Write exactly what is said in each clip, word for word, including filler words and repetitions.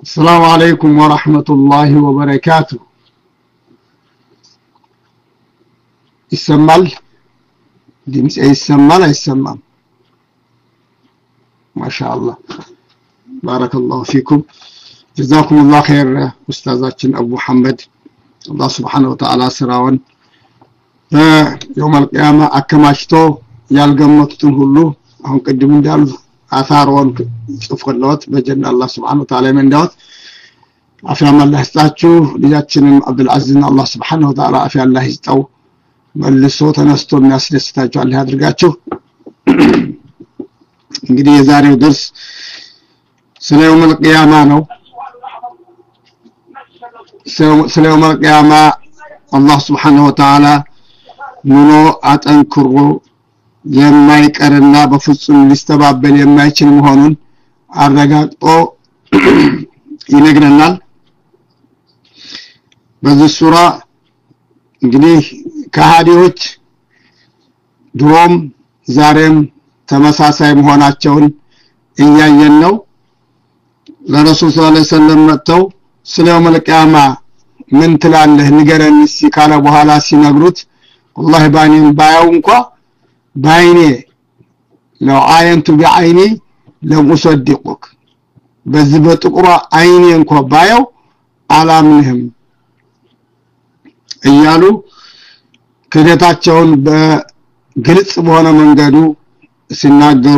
السلام عليكم ورحمة الله وبركاته. يسمال دمس يسمال يسمال ما شاء الله بارك الله فيكم جزاكم الله خير أستاذاتنا أبو محمد الله سبحانه وتعالى سراون يوم القيامة أكماشتو يالقمتتن هلو هم قدمون دالو آثارون شوفقلوت بجنة الله سبحانه وتعالى من دوت عفيام الله يستعجو لجاتنا عبد العزيز الله سبحانه وتعالى عفيام الله يستعو ملسو تنستو الناس يستعجو على هذا رقاتشو እንግዲህ የዛሬው درس ስለ يوم القيامة ነው ስለ يوم القيامة الله سبحانه وتعالى ምኖ አጠንክሮ የማይቀርና በፍጹም ሊስተባበል የማይችል መሆኑን አረጋግጦ ይነግረናል። በዚህ ሱራ እንግዲህ ከሃዲዎች ድሮም ዛሬም ተመሳሳይ መሆናቸውን እያየን ነው። ለረሱል ሰለላሁ ዐለይሂ ወሰለም መጥተው ስለ يوم القيامة ምን ትላለህ ንገረን ሲካለ በኋላ ሲነግሩት والله ባኒን ባያው እንኳን بعيني لو عاينت بعيني لم أصدقك بزبط قرى عيني انكو بايو على منهم እያሉ ከደታቸውን በግልጽ በሆነ መንገዱ ሲናገሩ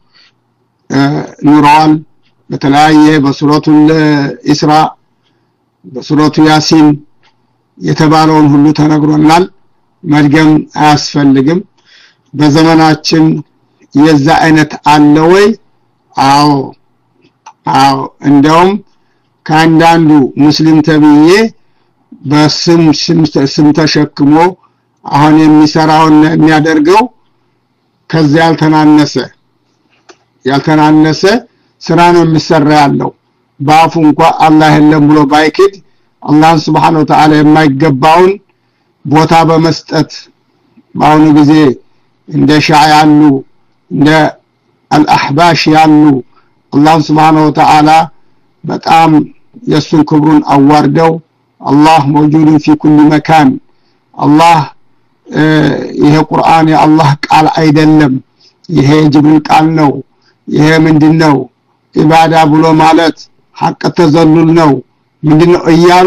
ኑራን በተለያየ በሱረቱል ኢስራ በሱረቱ ያሲን የተባለውን ሁሉ ተነግሮናል። መድገም አያስፈልግም። በዘመናችን የዛ አይነት አለ ወይ? አዎ አዎ እንደውም ካንዳንዱ ሙስሊም ተብዬ በስም ስም ተሸክሞ አሁን የሚሰራውን የሚያደርገው ከዛ ያልተናነሰ ያልተናነሰ ስራ ነው የሚሰራ ያለው። ባፉ እንኳን አላህ የለም ብሎ ባይክድ አላህ Subhanahu Wa Ta'ala የማይገባውን ቦታ በመስጠት ባሁን ጊዜ እንደ ሻዓ ያሉ እንደ አልአህባሽ ያሉ አላህ Subhanahu Wa Ta'ala በጣም የሱን ክብሩን አዋርደው አላህ موجود في كل مكان አላህ ይሄ ቁርአን የአላህ ቃል አይደለም ይሄ ጅብሪል ቃል ነው ይሄ ምንድነው ኢባዳ ብሎ ማለት ሐቅ ተዘሉል ነው ምንድነው እያሉ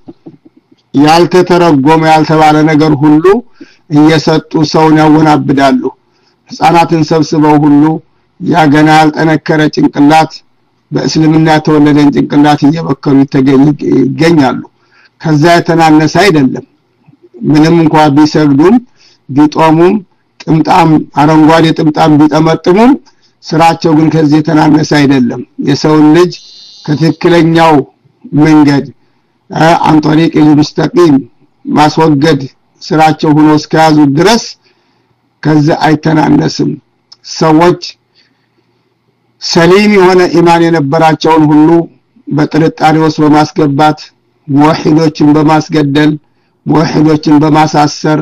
ያልተተረጎመ ያልተባለ ነገር ሁሉ እየሰጡ ሰውን ያወናብዳሉ። ህፃናትን ሰብስበው ሁሉ ያገና ያልጠነከረ ጭንቅላት በእስልምና ተወለደን ጭንቅላት እየበከሉ ይገኛሉ። ከዛ የተናነሰ አይደለም። ምንም እንኳን ቢሰግዱም ቢጦሙም ጥምጣም አረንጓዴ ጥምጣም ቢጠመጥሙም ስራቸው ግን ከዚህ የተናነሰ አይደለም። የሰው ልጅ ከትክክለኛው መንገድ عن طريق المستقيم ማስወገድ ስራቸው ሆኖ እስከያዙ ድረስ ከዛ አይተናነስም። ሰዎች ሰሊም የሆነ ኢማን የነበራቸውን ሁሉ በጥርጣሬ ውስጥ በማስገባት ሙወሂዶችን በማስገደል ሙወሂዶችን በማሳሰር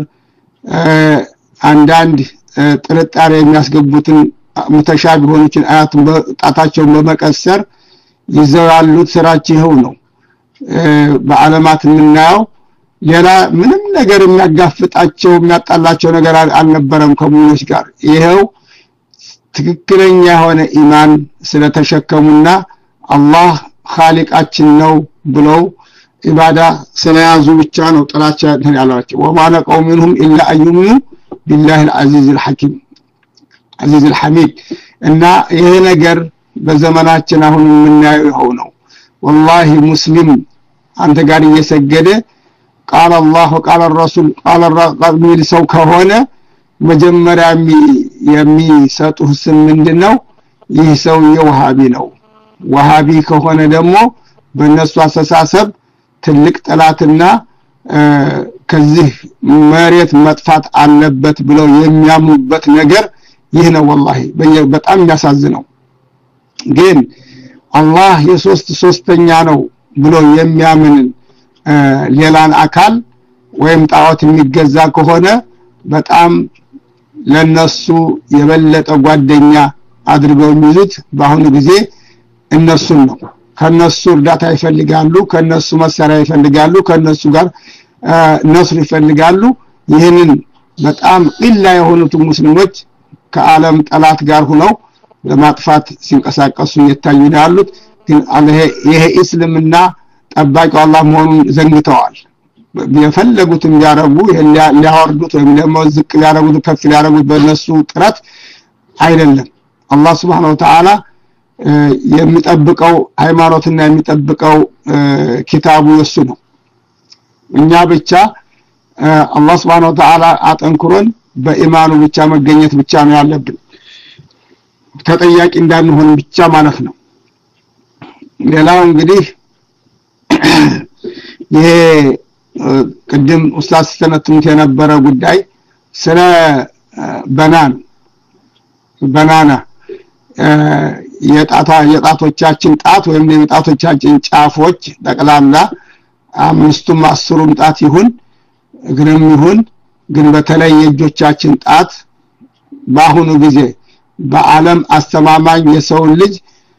አንዳንድ ጥርጣሬ የሚያስገቡትን ሙተሻቢህ ሆኖችን አያቱን በጣታቸው በመቀሰር ይዘው ያሉት ስራቸው ነው። በዓለማት ምናየው ሌላ ምንም ነገር የሚያጋፍጣቸው የሚያጣላቸው ነገር አልነበረም ከሙኖች ጋር። ይሄው ትክክለኛ ሆነ ኢማን ስለተሸከሙና አላህ ኻሊቃችን ነው ብለው ኢባዳ ስለያዙ ብቻ ነው ጥላቻ ያላቸው። ወማነ ቀውሙንሁም ኢላ አዩሚኑ ቢላሂ አልዓዚዝ አልሐኪም አዚዝ አልሐሚድ እና ይሄ ነገር በዘመናችን አሁን የምናየው ነው። والله مسلم አንተ ጋር እየሰገደ قال الله وقال الرسول قال الرسول ሰው ከሆነ መጀመሪያ የሚሰጡህ ስም ምንድነው? ይህ ሰው የዋሃቢ ነው። ዋሃቢ ከሆነ ደግሞ በእነሱ አስተሳሰብ ትልቅ ጠላትና ከዚህ መሬት መጥፋት አለበት ብለው የሚያምኑበት ነገር ይህ ነው። والله በጣም ያሳዝነው ግን አላህ የሶስት ሶስተኛ ነው ብሎ የሚያምን ሌላን አካል ወይም ጣዖት የሚገዛ ከሆነ በጣም ለነሱ የበለጠ ጓደኛ አድርገው የሚሉት በአሁኑ ጊዜ እነሱን ነው። ከነሱ እርዳታ ይፈልጋሉ ከነሱ መሳሪያ ይፈልጋሉ ከነሱ ጋር ነስር ይፈልጋሉ ይሄንን በጣም ኢላ የሆኑት ሙስሊሞች ከዓለም ጠላት ጋር ሆነው ለማጥፋት ሲንቀሳቀሱ እየታዩ ያሉት ግን አላህ ይሄ እስልምና ጠባቂው አላህ መሆኑን ዘንግተዋል የፈለጉትን ያረጉ ሊያወርዱት ወይም ለማዝቅ ያረጉት ከፍ ያረጉት በእነሱ ጥረት አይደለም አላህ Subhanahu Wa Ta'ala የሚጠብቀው ሃይማኖትና የሚጠብቀው ኪታቡ እሱ ነው እኛ ብቻ አላህ Subhanahu Wa Ta'ala አጠንክሮን በኢማኑ ብቻ መገኘት ብቻ ነው ያለብን ተጠያቂ እንዳንሆን ብቻ ማለት ነው ሌላው እንግዲህ ይሄ ቅድም ኡስታዝ ተነትሙት የነበረ ጉዳይ ስለ በናን በናና የጣታ የጣቶቻችን ጣት ወይም የጣቶቻችን ጫፎች ጠቅላላ አምስቱም አስሩም ጣት ይሁን እግርም ይሁን ግን በተለይ የእጆቻችን ጣት በአሁኑ ጊዜ በዓለም አስተማማኝ የሰው ልጅ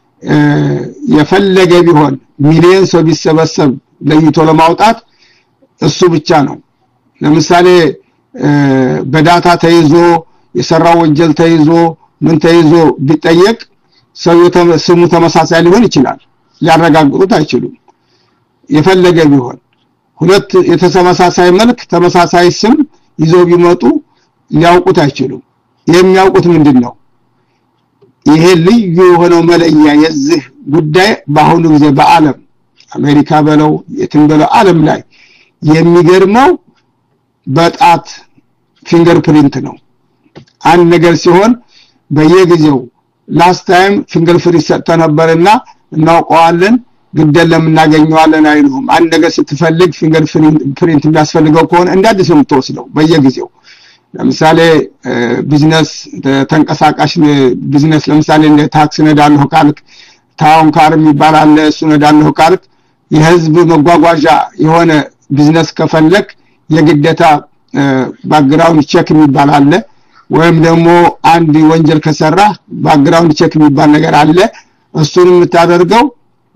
የፈለገ ቢሆን ሚሊዮን ሰው ቢሰበሰብ ለይቶ ለማውጣት እሱ ብቻ ነው ለምሳሌ በዳታ ተይዞ የሰራው ወንጀል ተይዞ ምን ተይዞ ቢጠየቅ ሰው ስሙ ተመሳሳይ ሊሆን ይችላል ሊያረጋግጡት አይችሉም የፈለገ ቢሆን ሁለት የተመሳሳይ መልክ ተመሳሳይ ስም ይዘው ቢመጡ ሊያውቁት አይችሉም የሚያውቁት ምንድነው ይሄ ልዩ የሆነው መለያ የዚህ ጉዳይ በአሁኑ ጊዜ በዓለም አሜሪካ በለው የትም በለው ዓለም ላይ የሚገርመው በጣት ፊንገርፕሪንት ነው አንድ ነገር ሲሆን በየጊዜው ላስት ታይም ፊንገርፕሪንት ሰጥተነበርና እናውቀዋለን ግደለም እናገኘዋለን አይሉም አንድ ነገር ስትፈልግ ፊንገርፕሪንት የሚያስፈልገው ከሆነ እንዳዲስ ነው የምትወስደው በየጊዜው ለምሳሌ ቢዝነስ ተንቀሳቃሽ ቢዝነስ ለምሳሌ እንደ ታክሲ ነዳለሁ ካልክ ታውን ካር የሚባል አለ እሱ ነዳለሁ ካልክ የህዝብ መጓጓዣ የሆነ ቢዝነስ ከፈለክ የግዴታ ባክግራውንድ ቼክ የሚባል አለ ወይም ደግሞ አንድ ወንጀል ከሰራ ባክግራውንድ ቼክ የሚባል ነገር አለ እሱን የምታደርገው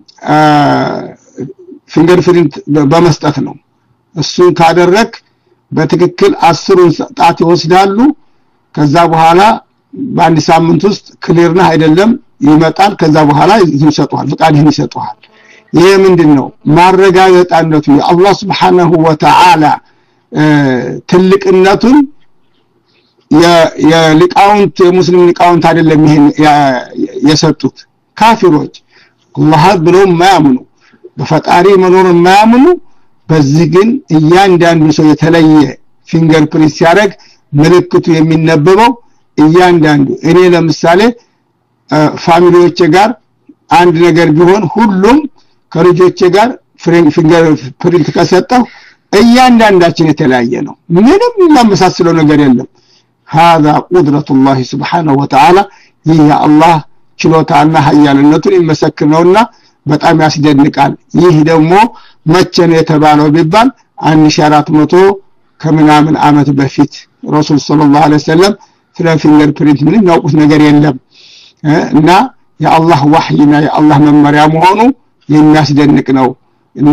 ፊንገርፕሪንት በመስጠት ነው እሱን ካደረክ በትክክል አስሩን ጣት ይወስዳሉ ከዛ በኋላ በአንድ ሳምንት ውስጥ ክሊር ነው አይደለም ይመጣል ከዛ በኋላ ይሰጣል ፍቃድህን ይሰጣል ይሄ ምንድነው ማረጋገጫነቱ የአላህ Subhanahu Wa Ta'ala ትልቅነቱን የሊቃውንት የሙስሊም ሊቃውንት አይደለም ይሄን የሰጡት ካፊሮች አላህ ብለው ማያምኑ በፈጣሪ መኖር ማያምኑ በዚህ ግን እያንዳንዱ ሰው የተለየ ፊንገርፕሪንት ሲያደርግ ምልክቱ የሚነበበው እያንዳንዱ እኔ ለምሳሌ ፋሚሊዎቼ ጋር አንድ ነገር ቢሆን ሁሉም ከልጆቼ ጋር ፊንገርፕሪንት ከሰጠው እያንዳንዳችን የተለያየ ነው ምንም የሚመሳሰለው ነገር የለም هذا قدرة الله سبحانه وتعالى ይህ አላህ ችሎታና ኃያልነቱን ይመሰክረውና በጣም ያስደንቃል ይህ ደግሞ መቼ ነው የተባለው ቢባል አንድ ሺህ አራት መቶ ከምናምን አመት በፊት ረሱል ሰለላሁ ዐለይሂ ወሰለም ስለ ፊንገርፕሪንት ምንም ያውቁት ነገር የለም እና የአላህ ወህይና የአላህ መመሪያ መሆኑ የሚያስደንቅ ነው እና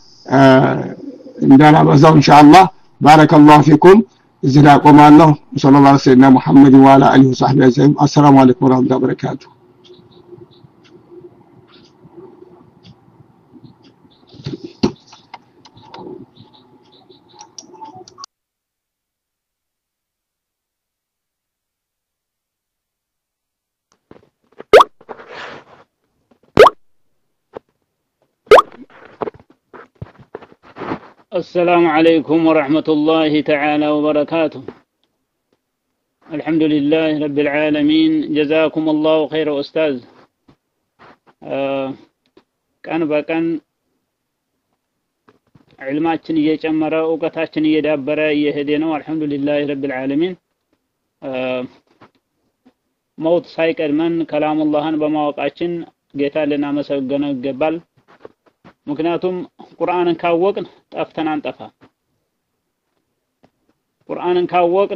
እንዳላበዛው ኢንሻአላህ ባረከላሁ ፊኩም እዚህ ላይ ቆማለሁ ሰለላሁ ዐለይሂ ወሰለም ሙሐመድ ወአላ አሊሂ ወሰህቢሂ አጅማዒን አሰላሙ አለይኩም ወራህመቱላሂ ወበረካቱሁ السلام عليكم ورحمة الله تعالى وبركاته الحمد لله رب العالمين جزاكم الله خير أستاذ كان بكان علماتنا يجمر وقتاتنا يدبر يهدينا والحمد لله رب العالمين موت سايكر من كلام الله بمواقعችን ጌታ ለናመሰግነው ይገባል ምክንያቱም ቁርአንን ካወቅን ጠፍተን አንጠፋ ቁርአንን ካወቅን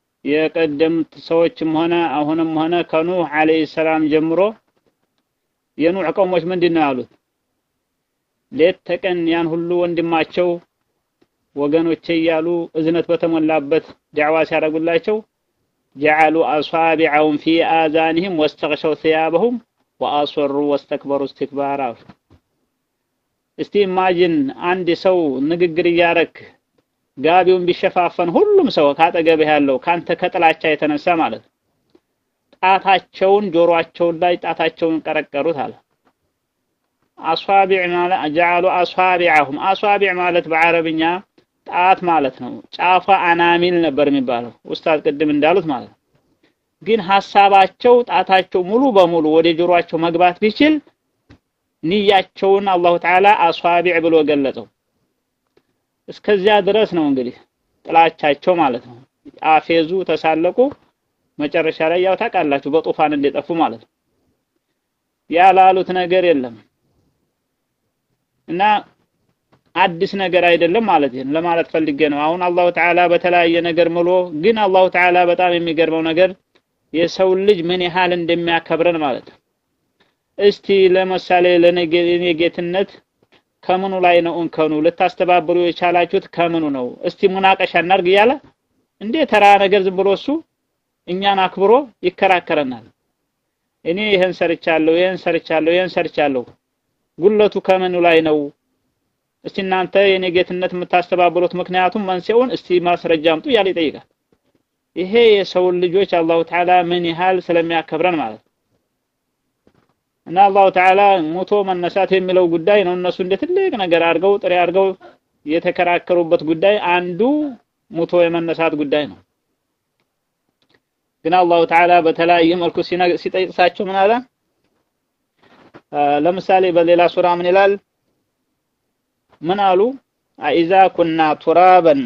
የቀደምት ሰዎችም ሆነ አሁንም ሆነ ከኑህ አለይሂ ሰላም ጀምሮ የኑዕ ቀውሞች ምንድነው ያሉት? ሌት ተቀን ያን ሁሉ ወንድማቸው ወገኖቼ እያሉ እዝነት በተሞላበት ዳዕዋ ሲያደርጉላቸው جعلوا أصابعهم في آذانهم واستغشوا ثيابهم وأصروا واستكبروا استكبارا እስቲ ኢማጂን አንድ ሰው ንግግር ያረክ ጋቢውን ቢሸፋፈን ሁሉም ሰው ካጠገብህ ያለው ካንተ ከጥላቻ የተነሳ ማለት ጣታቸውን ጆሮአቸውን ላይ ጣታቸውን ቀረቀሩት አለ አሷቢዕ ማለት جعلوا أصابعهم أصابع ማለት በአረብኛ ጣት ማለት ነው ጫፋ አናሚል ነበር የሚባለው ኡስታዝ ቅድም እንዳሉት ማለት ግን ሐሳባቸው ጣታቸው ሙሉ በሙሉ ወደ ጆሮአቸው መግባት ቢችል ንያቸውን አላሁ ተዓላ አሷቢዕ ብሎ ገለጸው እስከዚያ ድረስ ነው እንግዲህ ጥላቻቸው ማለት ነው አፌዙ ተሳለቁ መጨረሻ ላይ ያው ታውቃላችሁ በጦፋን እንደጠፉ ማለት ነው ያላሉት ነገር የለም እና አዲስ ነገር አይደለም ማለት ነው ለማለት ፈልጌ ነው አሁን አላሁ ተዓላ በተለያየ ነገር ምሎ ግን አላሁ ተዓላ በጣም የሚገርመው ነገር የሰው ልጅ ምን ያህል እንደሚያከብረን ማለት ነው እስቲ ለምሳሌ ለነገየጌትነት ከምኑ ላይ ነው እንከኑ ለታስተባብሩ የቻላችሁት ከምኑ ነው እስቲ ሙናቀሻ እናርግ ያለ እንዴ ተራ ነገር ዝም ብሎ እሱ እኛን አክብሮ ይከራከረናል እኔ ይሄን ሰርቻለሁ ይሄን ሰርቻለሁ ይሄን ሰርቻለሁ ጉለቱ ከምኑ ላይ ነው እስቲ እናንተ የነገየትነት የምታስተባብሩት ምክንያቱም መንሲውን እስቲ ማስረጃ አምጡ ያለ ይጠይቃል ይሄ የሰው ልጆች አላሁ ተዓላ ምን ያህል ስለሚያከብረን ማለት እና አላሁ ተዓላ ሞቶ መነሳት የሚለው ጉዳይ ነው እነሱ እንደ ትልቅ ነገር አድርገው ጥሪ አድርገው የተከራከሩበት ጉዳይ አንዱ ሞቶ የመነሳት ጉዳይ ነው ግን አላሁ ተዓላ በተለያየ መልኩ ሲጠይቅሳቸው ምን አለ ለምሳሌ በሌላ ሱራ ምን ይላል ምን አሉ አኢዛ ኩና ቱራበን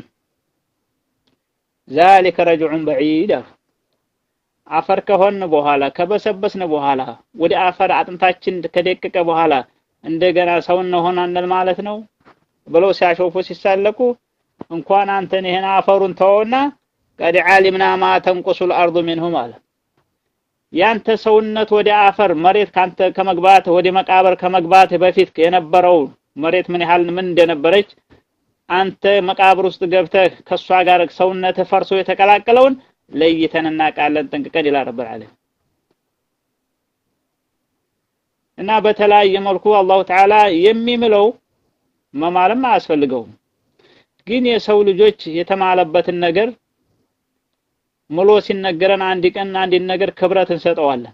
ذلك رجع بعيد አፈር ከሆነ በኋላ ከበሰበስነ በኋላ ወደ አፈር አጥንታችን ከደቀቀ በኋላ እንደገና ሰው እንሆናለን ማለት ነው ብለው ሲያሾፉ ሲሳለቁ እንኳን አንተን ይሄን አፈሩን ተውና ቀድ ዓሊምና ማ ተንቁሱ الارض منه ማለት ያንተ ሰውነት ወደ አፈር መሬት ካንተ ከመግባት ወደ መቃብር ከመግባት በፊት የነበረው መሬት ምን ያህል ምን እንደነበረች አንተ መቃብር ውስጥ ገብተህ ከሷ ጋር ሰውነት ፈርሶ የተቀላቀለውን ለይተንና ቃለን ጠንቅቀን ይላል ረብ العالمين እና በተለያየ መልኩ አላሁ ተዓላ የሚምለው መማለም አያስፈልገው ግን የሰው ልጆች የተማለበትን ነገር ሙሉ ሲነገረን አንድ ቀን አንድ ነገር ክብረት እንሰጠዋለን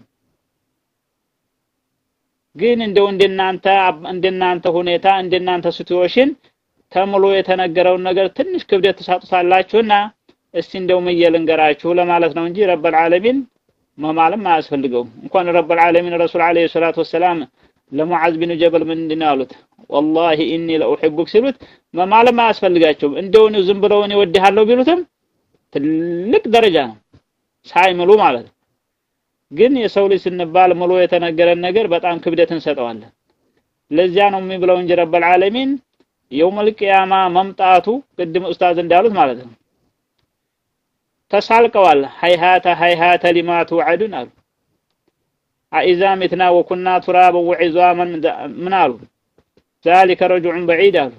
ግን እንደው እንደናንተ እንደናንተ ሁኔታ እንደናንተ ሲቹዌሽን ተምሎ የተነገረው ነገር ትንሽ ክብደት ተሳጥቷላችሁና እስቲ እንደው መየልንገራችሁ ለማለት ነው እንጂ ረብ العالمين መማለም አያስፈልገው እንኳን ረብ العالمين ረሱል አለይሂ ሰላቱ ወሰለም ለሙዓዝ ቢን ጀበል ምን እንድናሉት والله اني لاحبك ሲሉት መማለም አያስፈልጋቸው እንደው ነው ዝም ብለው እኔ ወድሃለሁ ቢሉትም ትልቅ ደረጃ ነው ሳይምሉ ማለት ግን የሰው ልጅ ስንባል ሙሉ የተነገረን ነገር በጣም ክብደት እንሰጠዋለን ለዚያ ነው የሚብለው እንጂ ረብ العالمين يوم القيامه መምጣቱ ቅድም ኡስታዝ እንዳሉት ማለት ነው ተሳልቀዋል ሃይሃተ ሃይሃተ ሊማቱ ወዐዱን አሉ አኢዛ ምትና ወኩና ቱራበ ወዒዛመን ምን አሉ ذلك رجع بعيد አሉ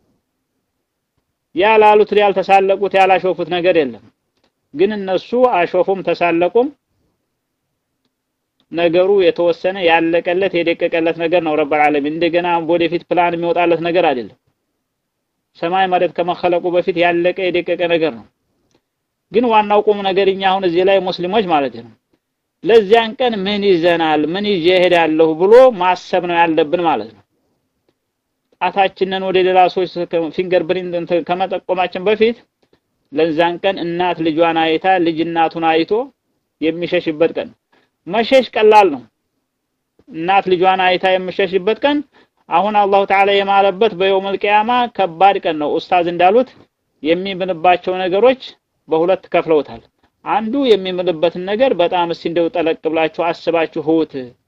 ያላሉት ያልተሳለቁት ያላሾፉት ነገር የለም ግን እነሱ አሾፉም ተሳለቁም ነገሩ የተወሰነ ያለቀለት የደቀቀለት ነገር ነው ረብ العالمين እንደገና ወደፊት ፕላን የሚወጣለት ነገር አይደለም ሰማይ መሬት ከመخለቁ በፊት ያለቀ የደቀቀ ነገር ነው ግን ዋናው ቁም ነገርኛ አሁን እዚህ ላይ ሙስሊሞች ማለት ነው ለዚያን ቀን ምን ይዘናል ምን ይሄዳለሁ ብሎ ማሰብ ነው ያለብን ማለት ነው ጣታችንን ወደ ሌላ ሰዎች ፊንገር ፕሪንት ከመጠቆማችን በፊት ለዛን ቀን እናት ልጇን አይታ ልጅ እናቱን አይቶ የሚሸሽበት ቀን መሸሽ ቀላል ነው እናት ልጇን አይታ የሚሸሽበት ቀን አሁን አላሁ ተዓላ የማለበት በየውመል ቂያማ ከባድ ቀን ነው ኡስታዝ እንዳሉት የሚምልባቸው ነገሮች በሁለት ከፍለውታል አንዱ የሚምልበትን ነገር በጣም እስቲ እንደው ጠለቅ ብላችሁ አስባችሁ ሆት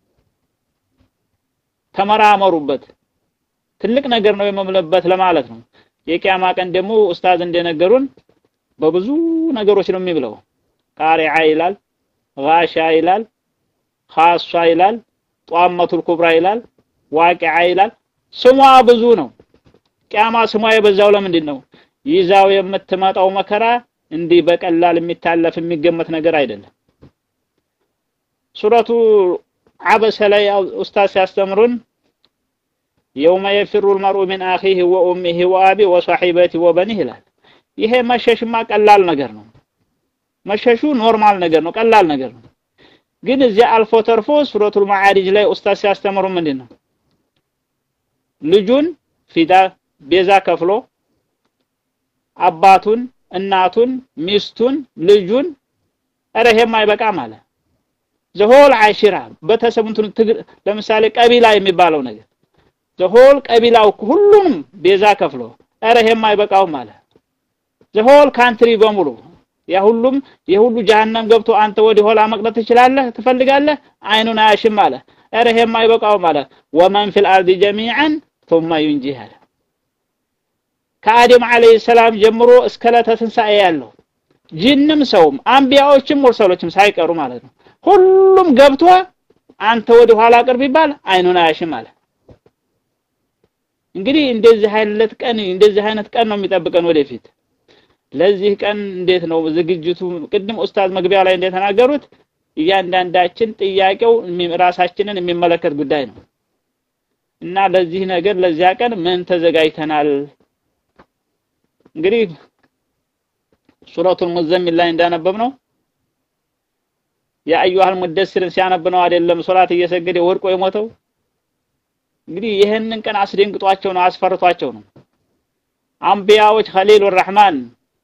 ተመራመሩበት ትልቅ ነገር ነው የሚምልበት ለማለት ነው የቂያማ ቀን ደግሞ ኡስታዝ እንደነገሩን በብዙ ነገሮች ነው የሚብለው ቃሪዓ ይላል ጋሻ ይላል ኻሷ ይላል ጧመቱል ኩብራ ይላል ዋቂዓ ይላል ስሟ ብዙ ነው ቂያማ ስሟ የበዛው ለምንድን ነው ይዛው የምትመጣው መከራ እንዲህ በቀላል የሚታለፍ የሚገመት ነገር አይደለም ሱረቱ አበሰ ላይ ኡስታዝ ያስተምሩን يوم يفر المرء من اخيه وامه وابيه وصاحبته وبنيه ይላል ይሄ መሸሽማ ቀላል ነገር ነው መሸሹ ኖርማል ነገር ነው ቀላል ነገር ነው ግን እዚያ አልፎ ተርፎ ሱረቱል ማዓሪጅ ላይ ኡስታዝ ያስተምሩ ምንድነው ልጁን ፊዳ ቤዛ ከፍሎ አባቱን እናቱን ሚስቱን ልጁን አረሄም አይበቃ ማለት ዘሆል አይሽራ በተሰሙንቱን ለምሳሌ ቀቢላ የሚባለው ነገር ዘሆል ቀቢላው ሁሉም ቤዛ ከፍሎ አረሄም አይበቃው ማለት ዘሆል ካንትሪ በሙሉ ያ ሁሉም የሁሉ ጀሃነም ገብቶ አንተ ወዲ ሆላ መቅደት ትችላለህ ትፈልጋለህ አይኑን አያሽም ማለት አረሄም አይበቃው ማለት ወመን ፊል አርዲ ጀሚዓን ثم ينجيها ከአደም አለይሂ ሰላም ጀምሮ እስከ ለተንሳኤ ያለው ጂንም ሰውም አንቢያዎችም ሙርሰሎችም ሳይቀሩ ማለት ነው ሁሉም ገብቶ አንተ ወደ ኋላ ቅርብ ይባል አይኑን አያሽም ማለት እንግዲህ እንደዚህ አይነት ቀን እንደዚህ አይነት ቀን ነው የሚጠብቀን ወደፊት ለዚህ ቀን እንዴት ነው ዝግጅቱ ቅድም ኡስታዝ መግቢያ ላይ እንደተናገሩት እያንዳንዳችን ጥያቄው ራሳችንን የሚመለከት ጉዳይ ነው እና ለዚህ ነገር ለዚያ ቀን ምን ተዘጋጅተናል እንግዲህ ሱረቱል ሙዘሚል ላይ እንዳነበብነው ያ አዩሃል ሙደስርን ሲያነብነው አይደለም ሶላት እየሰገደ ወርቆ የሞተው እንግዲህ ይሄንን ቀን አስደንግጧቸው ነው አስፈርቷቸው ነው አንቢያዎች ኸሊሉር ረህማን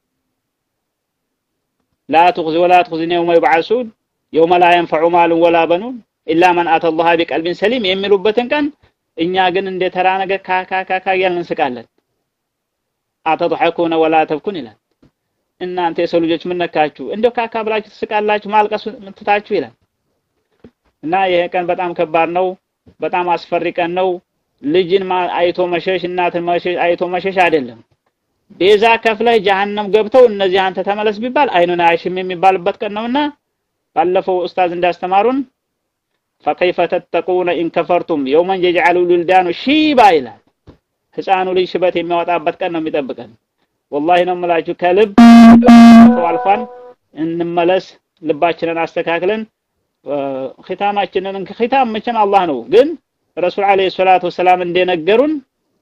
لا تخزي ولا تخزني يوم يبعثون يوم لا ينفع مال ولا بنون الا من اتى الله بقلب سليم የሚሉበትን ቀን እኛ ግን እንደ ተራ ነገር ካካካካ ያልን እንስቃለን አተضحكون ولا تبكون ይላል እናንተ የሰው ልጆች ምን ነካችሁ እንደው ካካ ብላችሁ ትስቃላችሁ ማልቀስ ምትታችሁ ይላል እና ይሄ ቀን በጣም ከባድ ነው በጣም አስፈሪ ቀን ነው ልጅን አይቶ መሸሽ እናትን መሸሽ አይቶ መሸሽ አይደለም ቤዛ ከፍለህ ጀሃነም ገብተው እነዚህ አንተ ተመለስ ቢባል አይኑን አይሽም የሚባልበት ቀን ነውና ባለፈው ኡስታዝ እንዳስተማሩን فكيف تتقون ان كفرتم يوما يجعل الولدان شيبا ይላል ህፃኑ ልጅ ሽበት የሚያወጣበት ቀን ነው የሚጠብቀን والله ነው መላችሁ ከልብ ወልፋን እንመለስ ልባችንን አስተካክለን ختاماችንን ختام መቼም አላህ ነው ግን ረሱል አለይሂ ሰላቱ ወሰለም እንደነገሩን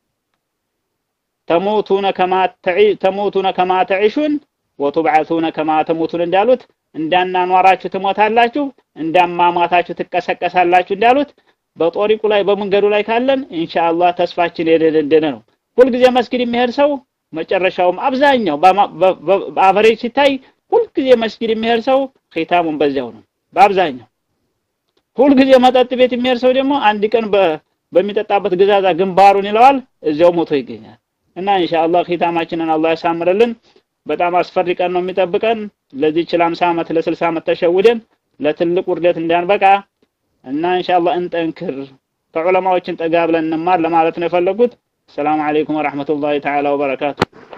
تموتون كما تعي تموتون كما تعيشون وتبعثون كما تموتون እንዳሉት እንዳናኗራችሁ ትሞታላችሁ እንዳማማታችሁ ትቀሰቀሳላችሁ እንዳሉት በጦሪቁ ላይ በመንገዱ ላይ ካለን ኢንሻአላህ ተስፋችን የደደደነ ነው ሁሉ ጊዜ መስጊድ የሚሄድ ሰው መጨረሻውም አብዛኛው በአቨሬጅ ሲታይ ሁሉ ጊዜ መስጊድ የሚሄድ ሰው ኺታሙን በዛው ነው በአብዛኛው ሁሉ ጊዜ መጠጥ ቤት የሚሄድ ሰው ደግሞ አንድ ቀን በሚጠጣበት ግዛዛ ግንባሩን ይለዋል እዚያው ሞቶ ይገኛል እና ኢንሻአላህ ኺታማችንን አላህ ያሳምርልን በጣም አስፈሪ ቀን ነው የሚጠብቀን ለዚህ ለ50 አመት ለ60 አመት ተሸውደን ለትልቅ ውርደት እንዳንበቃ እና ኢንሻአላህ እንጠንክር ተዑለማዎችን ጠጋ ብለን እንማር ለማለት ነው የፈለኩት ሰላም አለይኩም ወራህመቱላሂ ተዓላ ወበረካቱ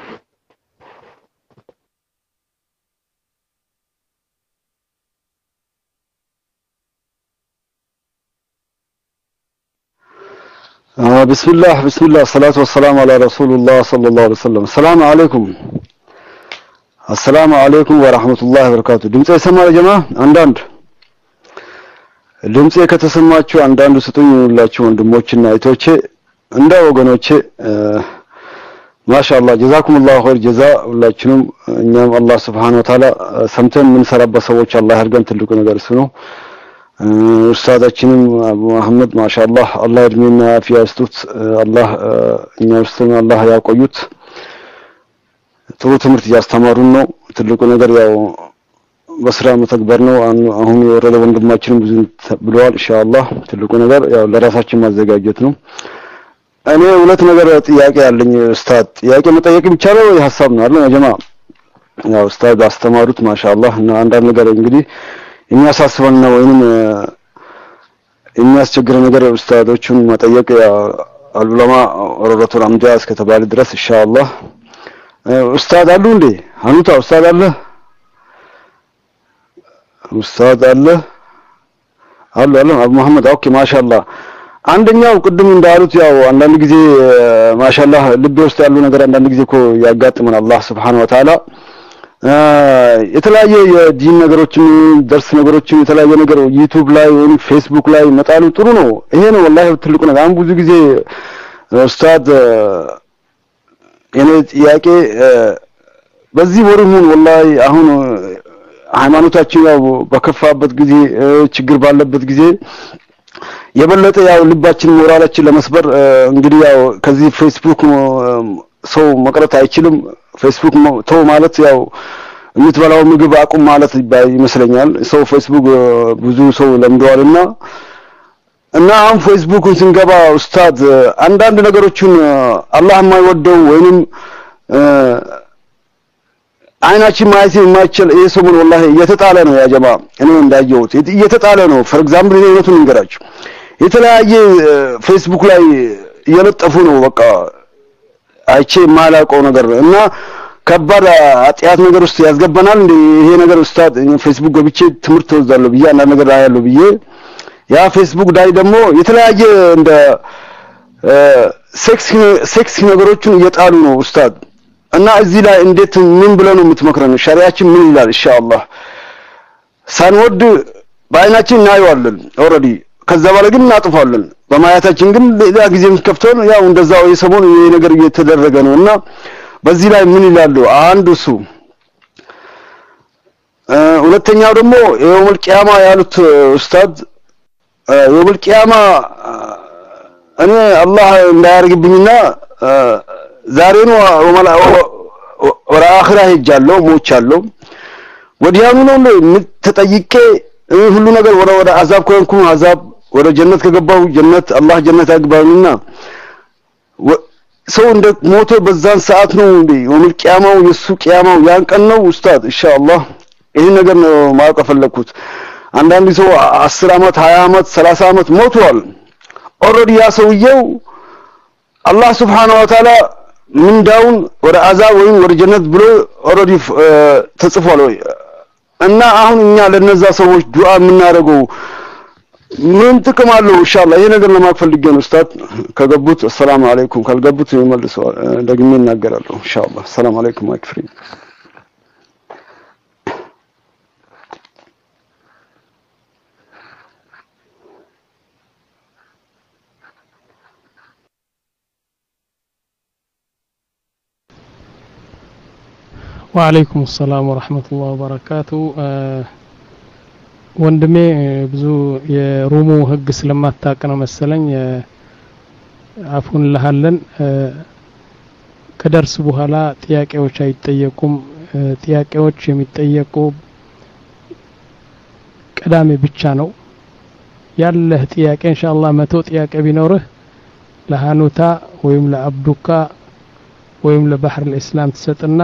بسم الله بسم الله الصلاة والسلام على رسول الله صلى الله عليه وسلم السلام عليكم السلام عليكم ورحمة الله وبركاته ድምጼ ይሰማል ጀማ አንዳንድ ድምጼ ከተሰማችሁ አንዳንዱ ስጡኝ ሁላችሁ ወንድሞችና እህቶቼ እንደ ወገኖቼ ማሻአላህ ጀዛኩሙላሁ ኸይር ጀዛ ሁላችንም እኛም አላህ Subhanahu Wa Ta'ala ሰምተን ምን ሰራበት ሰዎች አላህ ያርገን ትልቁ ነገር እሱ ነው ኡስታዳችንም አቡ መሐመድ ማሻአላህ አላህ እድሜና አፊያ ይስጡት አላህ እኛ ውስጥም አላህ ያቆዩት ጥሩ ትምህርት ያስተማሩን ነው ትልቁ ነገር ያው በስራ መተግበር ነው አሁን የወረደ ወንድማችንም ብዙ ብለዋል ኢንሻአላህ ትልቁ ነገር ያው ለራሳችን ማዘጋጀት ነው እኔ ሁለት ነገር ጥያቄ ያለኝ ኡስታድ ጥያቄ መጠየቅ ይቻላል ወይ ሐሳብ ነው አይደል ጀማ ያው ኡስታድ አስተማሩት ማሻአላህ እና አንዳንድ ነገር እንግዲህ የሚያሳስበን ነው ወይንም የሚያስቸግር ነገር ኡስታዶቹን መጠየቅ ያው አልዑለማ ወረረቱል አምዲያ እስከተባለ ድረስ ኢንሻአላህ ኡስታድ አሉ እንዴ ሐኑታ ኡስታድ አለ ኡስታድ አለ አሉ አሉ አቡ መሐመድ ኦኬ ማሻአላህ አንደኛው ቅድም እንዳሉት ያው አንዳንድ ጊዜ ማሻአላህ ልብ ውስጥ ያሉ ነገር አንዳንድ ጊዜ እኮ ያጋጥመን አላህ Subhanahu Wa Ta'ala የተለያየ የዲን ነገሮችን ደርስ ነገሮችን የተለያየ ነገር ዩቲዩብ ላይ ወይም ፌስቡክ ላይ መጣሉ ጥሩ ነው ይሄ ነው والله ትልቁ ነገር አሁን ብዙ ጊዜ ኡስታድ የኔ ጥያቄ በዚህ ወሩን والله አሁን ሃይማኖታችን ያው በከፋበት ጊዜ ችግር ባለበት ጊዜ የበለጠ ያው ልባችን ሞራላችን ለመስበር እንግዲህ ያው ከዚህ ፌስቡክ ሰው መቅረት አይችልም ፌስቡክ ተው ማለት ያው የምትበላው ምግብ አቁም ማለት ይመስለኛል ሰው ፌስቡክ ብዙ ሰው ለምደዋልና እና አሁን ፌስቡክን ስንገባ ኡስታድ አንዳንድ ነገሮችን አላህ የማይወደው ወይንም አይናችን ማየት የማይችል የሰሙን والله እየተጣለ ነው ያ ጀማ እኔ እንዳየሁት እየተጣለ ነው for example እኔ ነው ልንገራችሁ የተለያየ ፌስቡክ ላይ እየለጠፉ ነው በቃ አይቼ ማላቀው ነገር እና ከባድ አጥያት ነገር ውስጥ ያስገባናል እንዴ ይሄ ነገር ኡስታድ ፌስቡክ ገብቼ ትምህርት ተወዛለሁ ብዬ አንድ ነገር አያለሁ ብዬ ያ ፌስቡክ ላይ ደግሞ የተለያየ እንደ ሴክስ ሴክስ ነገሮችን እየጣሉ ነው ኡስታድ እና እዚህ ላይ እንዴት ምን ብለው ነው የምትመክረን ሸሪዓችን ምን ይላል ኢንሻአላህ ሳንወድ ባይናችን እናየዋለን ኦሬዲ ከዛ በኋላ ግን እናጥፋለን በማያታችን ግን ሌላ ጊዜም ከፍተን ያው እንደዛው የሰሞኑ ይሄ ነገር እየተደረገ ነውና በዚህ ላይ ምን ይላሉ አንዱ እሱ ሁለተኛው ደግሞ የውል ቂያማ ያሉት ኡስታድ የውል ቂያማ እኔ አላህ እንዳያርግብኝና ዛሬ ነው ወራ አኺራ ሄጃለሁ ሞቻለሁ ወዲያኑ ነው ተጠይቄ ሁሉ ነገር ወራ ወራ አዛብ ኮንኩ አዛብ ወደ ጀነት ከገባው ጀነት አላህ ጀነት ያግባውና ሰው እንደ ሞቶ በዛን ሰዓት ነው እንዴ ወሙል ቂያማው የሱ ቂያማው ያን ቀን ነው ኡስታድ ኢንሻአላህ ይሄ ነገር ነው ማወቅ ፈለኩት አንዳንድ ሰው አስር አመት ሃያ አመት ሰላሳ አመት ሞቷል ኦሬዲ ያ ሰውየው አላህ Subhanahu Wa Ta'ala ምን ዳውን ወደ አዛብ ወይም ወደ ጀነት ብሎ ኦሬዲ ተጽፏል ወይ እና አሁን እኛ ለነዛ ሰዎች ዱዓ የምናደርገው ምን ጥቅም አለው ኢንሻአላህ ይሄ ነገር ለማፈልግ ነው ኡስታድ ከገቡት ሰላም አለይኩም ካልገቡት ይመልሰው ደግሜ እናገራለሁ ኢንሻአላህ ሰላም አለይኩም ማክፍሪ وعليكم السلام ورحمة الله وبركاته ወንድሜ ብዙ የሩሙ ህግ ስለማታውቅ ነው መሰለኝ አፉን ለሃለን ከደርስ በኋላ ጥያቄዎች አይጠየቁም ጥያቄዎች የሚጠየቁ ቀዳሚ ብቻ ነው ያለህ ጥያቄ ኢንሻአላህ መቶ ጥያቄ ቢኖርህ ለሃኑታ ወይም ለአብዱካ ወይም ለባህር الاسلام ተሰጥና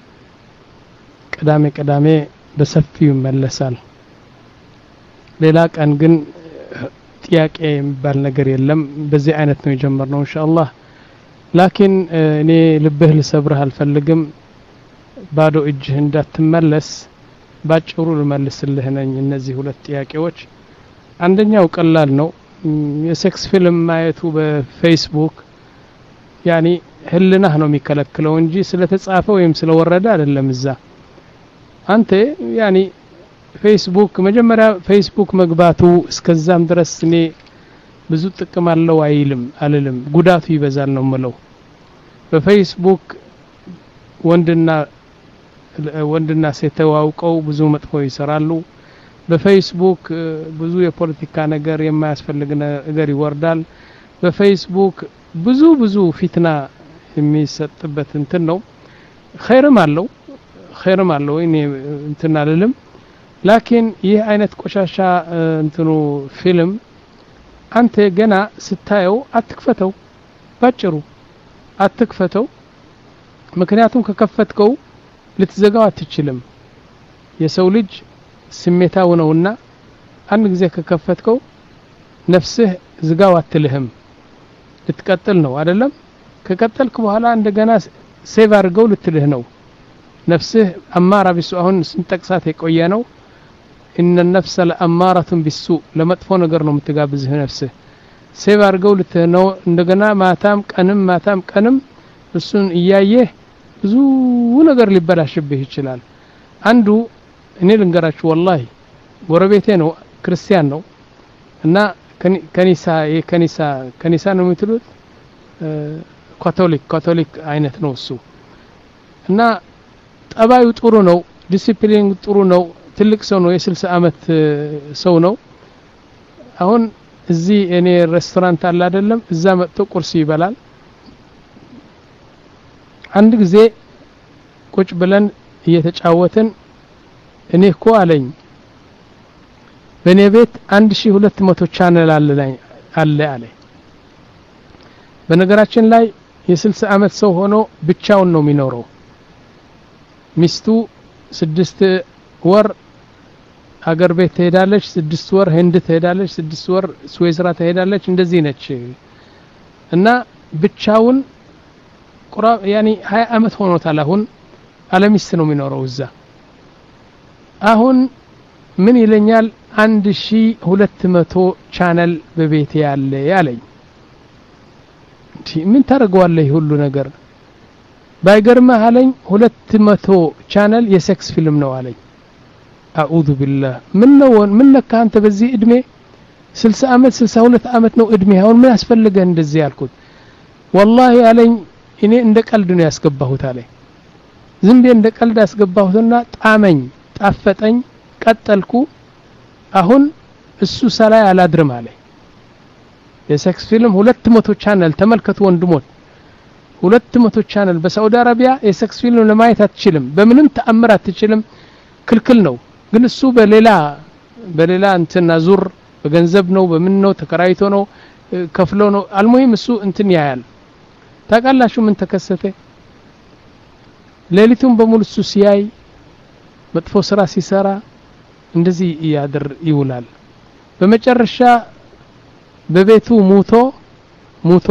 ቀዳሚ ቀዳሚ በሰፊው ይመለሳል ሌላ ቀን ግን ጥያቄ የሚባል ነገር የለም በዚህ አይነት ነው የጀመርነው ኢንሻአላህ ላኪን እኔ ልብህ ልሰብርህ አልፈልግም ባዶ እጅህ እንዳትመለስ ባጭሩ ልመልስልህ ነኝ እነዚህ ሁለት ጥያቄዎች አንደኛው ቀላል ነው የሴክስ ፊልም ማየቱ በፌስቡክ ያኒ ህልናህ ነው የሚከለክለው እንጂ ስለተጻፈ ወይም ስለወረደ አይደለም እዛ አንተ ያኒ ፌስቡክ መጀመሪያ ፌስቡክ መግባቱ እስከዛም ድረስ እኔ ብዙ ጥቅም አለው አይልም አልልም ጉዳቱ ይበዛል ነው ማለት በፌስቡክ ወንድና ወንድና ሴት ተዋውቀው ብዙ መጥፎ ይሰራሉ በፌስቡክ ብዙ የፖለቲካ ነገር የማያስፈልግ ነገር ይወርዳል በፌስቡክ ብዙ ብዙ ፊትና የሚሰጥበት እንትን ነው ኸይርም አለው ኸይርም አለው እኔ እንትን አልልም ላኪን ይህ አይነት ቆሻሻ እንትኑ ፊልም አንተ ገና ስታየው አትክፈተው ባጭሩ አትክፈተው ምክንያቱም ከከፈትከው ልትዘጋው አትችልም የሰው ልጅ ስሜታው ነውና አንድ ጊዜ ከከፈትከው ነፍስህ ዝጋው አትልህም ልትቀጥል ነው አይደለም ከቀጠልክ በኋላ እንደገና ሴቭ አድርገው ልትልህ ነው ነፍስህ አማራ ቢሱ አሁን ስንጠቅሳት የቆየ ነው إن النفس لأمارة بالسوء لما تفون قرنوا متقابزه نفسه سيف أرقوا لتنو እንደገና ማታም ቀንም ማታም ቀንም እሱን እያየህ ብዙ ነገር ሊበላሽብህ ይችላል አንዱ እኔ ልንገራችሁ والله ጎረቤቴ ነው ክርስቲያን ነው እና ከኒሳ የከኒሳ ከኒሳ ነው የምትሉት ካቶሊክ ካቶሊክ አይነት ነው እሱ እና ጠባዩ ጥሩ ነው ዲሲፕሊን ጥሩ ነው ትልቅ ሰው ነው የ60 አመት ሰው ነው አሁን እዚህ እኔ ሬስቶራንት አለ አይደለም እዛ መጥቶ ቁርስ ይበላል አንድ ጊዜ ቁጭ ብለን እየተጫወትን እኔ እኮ አለኝ በኔ ቤት አንድ ሺህ ሁለት መቶ ቻናል አለ አለ አለ በነገራችን ላይ የ60 አመት ሰው ሆኖ ብቻውን ነው የሚኖረው ሚስቱ ስድስት ወር አገር ቤት ትሄዳለች ስድስት ወር ህንድ ትሄዳለች ስድስት ወር ስዊዝራ ትሄዳለች እንደዚህ ነች እና ብቻውን ቁራ ያኒ ሃያ አመት ሆኖታል አሁን አለሚስት ነው የሚኖረው እዛ አሁን ምን ይለኛል አንድ ሺህ ሁለት መቶ ቻናል በቤት ያለ ያለኝ ምን ታረጋዋለህ ሁሉ ነገር ባይገርምህ አለኝ ሁለት መቶ ቻናል የሴክስ ፊልም ነው አለኝ አዑዙ ቢላህ ምን ነው ምን ነካ አንተ በዚህ እድሜ ስልሳ አመት ስልሳ ሁለት አመት ነው እድሜ አሁን ምን ያስፈልገህ እንደዚህ ያልኩት والله አለኝ እኔ እንደ ቀልድ ነው ያስገባሁት አለኝ ዝም ብዬ እንደ ቀልድ ያስገባሁትና ጣመኝ ጣፈጠኝ ቀጠልኩ አሁን እሱ ሰላይ አላድርም አለኝ የሴክስ ፊልም ሁለት መቶ ቻናል ተመልከቱ ወንድሞች ሁለት መቶ ቻናል በሳውዲ አረቢያ የሴክስ ፊልም ለማየት አትችልም በምንም ተአምር አትችልም ክልክል ነው ግን እሱ በሌላ በሌላ እንትና ዙር በገንዘብ ነው በምን ነው ተከራይቶ ነው ከፍሎ ነው አልሙሂም እሱ እንትን ያያል ታቃላችሁ ምን ተከሰተ ሌሊቱን በሙሉ እሱ ሲያይ መጥፎ ስራ ሲሰራ እንደዚህ ያድር ይውላል በመጨረሻ በቤቱ ሙቶ ሙቶ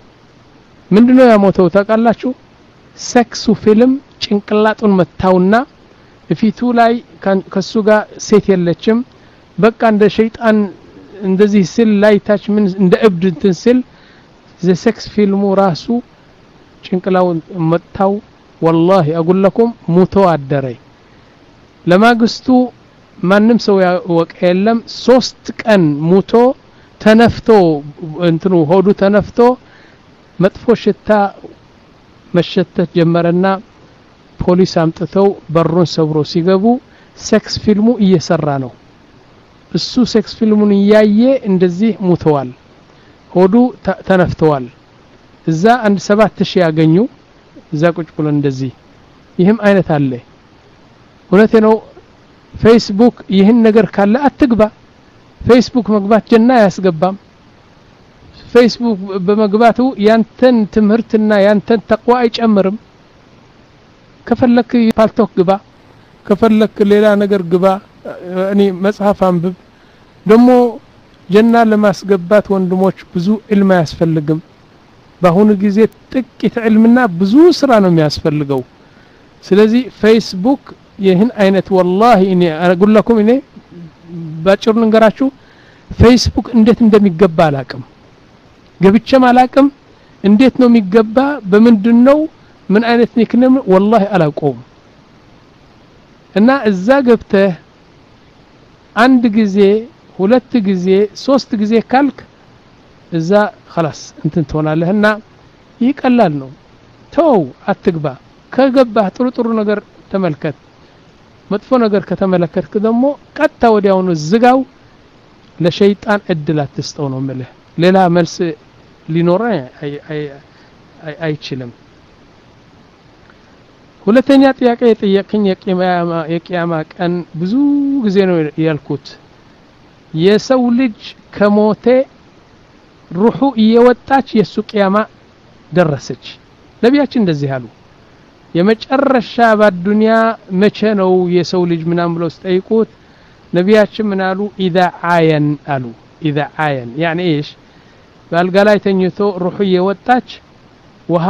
ምንድነው ያሞተው ታቃላችሁ ሴክሱ ፊልም ጭንቅላቱን መታውና ፊቱ ላይ ከሱ ጋር ሴት የለችም በቃ እንደ ሸይጣን እንደዚህ ሲል ላይ ታች ምን እንደ እብድ እንትን ሲል ዘሴክስ ፊልሙ ራሱ ጭንቅላውን መታው والله اقول لكم ሙቶ አደረ ለማግስቱ ማንም ሰው ያወቀ የለም ሶስት ቀን ሙቶ ተነፍቶ እንትኑ ሆዱ ተነፍቶ መጥፎ ሽታ መሸተት ጀመረና ፖሊስ አምጥተው በሩን ሰብሮ ሲገቡ ሴክስ ፊልሙ እየሰራ ነው እሱ ሴክስ ፊልሙን ያየ እንደዚህ ሙተዋል ሆዱ ተነፍተዋል እዛ አንድ ሰባት ሺህ ያገኙ እዛ ቁጭ ብሎ እንደዚህ ይህም አይነት አለ እውነቴ ነው ፌስቡክ ይህን ነገር ካለ አትግባ ፌስቡክ መግባት ጀና ያስገባም ፌስቡክ በመግባቱ ያንተን ትምህርትና ያንተን ተቅዋ አይጨምርም ከፈለክ ፓልቶክ ግባ ከፈለክ ሌላ ነገር ግባ እኔ መጽሐፍ አንብብ ደሞ ጀና ለማስገባት ወንድሞች ብዙ ዕልም ያስፈልግም በአሁኑ ጊዜ ጥቂት ዕልምና ብዙ ስራ ነው የሚያስፈልገው ስለዚህ ፌስቡክ ይህን አይነት والله እኔ አረጉ ለኩም እኔ ባጭሩ ንገራችሁ ፌስቡክ እንዴት እንደሚገባ አላቅም ገብቼም አላቅም እንዴት ነው የሚገባ በምንድነው ምን አይነት ንክንም والله አላቆም እና እዛ ገብተህ አንድ ጊዜ ሁለት ጊዜ ሶስት ጊዜ ካልክ እዛ خلاص እንትን ትሆናለህና ይቀላል ነው ተው አትግባ ከገባህ ጥሩ ጥሩ ነገር ተመልከት መጥፎ ነገር ከተመለከትክ ደግሞ ቀጣ ወዲያውኑ ዝጋው ለሸይጣን እድል አትስጠው ነው ማለት ሌላ መልስ ሊኖር አይ አይ አይችልም ሁለተኛ ጥያቄ የጠየቀኝ የቂያማ የቂያማ ቀን ብዙ ጊዜ ነው ያልኩት የሰው ልጅ ከሞተ ሩሑ እየወጣች የሱ ቂያማ ደረሰች ነቢያችን እንደዚህ አሉ የመጨረሻ በዱንያ መቼ ነው የሰው ልጅ ምናም ብለው ሲጠይቁት ነቢያችን ምን አሉ اذا عاين አሉ اذا عاين يعني ايش ባልጋ ላይ ተኝቶ ሩሑ እየወጣች ውሃ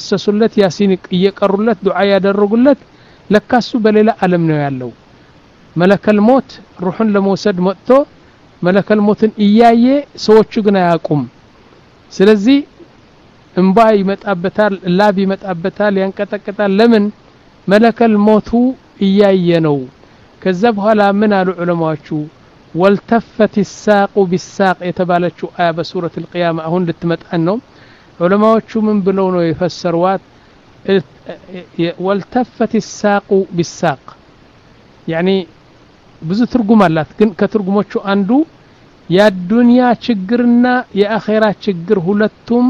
ያፈሰሱለት ያሲን እየቀሩለት ዱዓ ያደረጉለት ለካሱ በሌላ ዓለም ነው ያለው መለከል ሞት ሩህን ለመውሰድ መጥቶ መለከል ሞትን እያየ ሰዎቹ ግን አያቁም ስለዚህ እንባ ይመጣበታል ላብ ይመጣበታል ያንቀጠቀጣል ለምን መለከል ሞቱ እያየ ነው ከዛ በኋላ ምን አሉ ዑለማዎቹ ወልተፈት الساق بالساق የተባለችው አያ በሱረት القيامه አሁን ልትመጣን ነው ዑለማዎቹ ምን ብለው ነው የፈሰሩት ወልተፈት الساق بالساق يعني ብዙ ትርጉም አላት ግን ከትርጉሞቹ አንዱ የዱንያ ችግርና የአኺራ ችግር ሁለቱም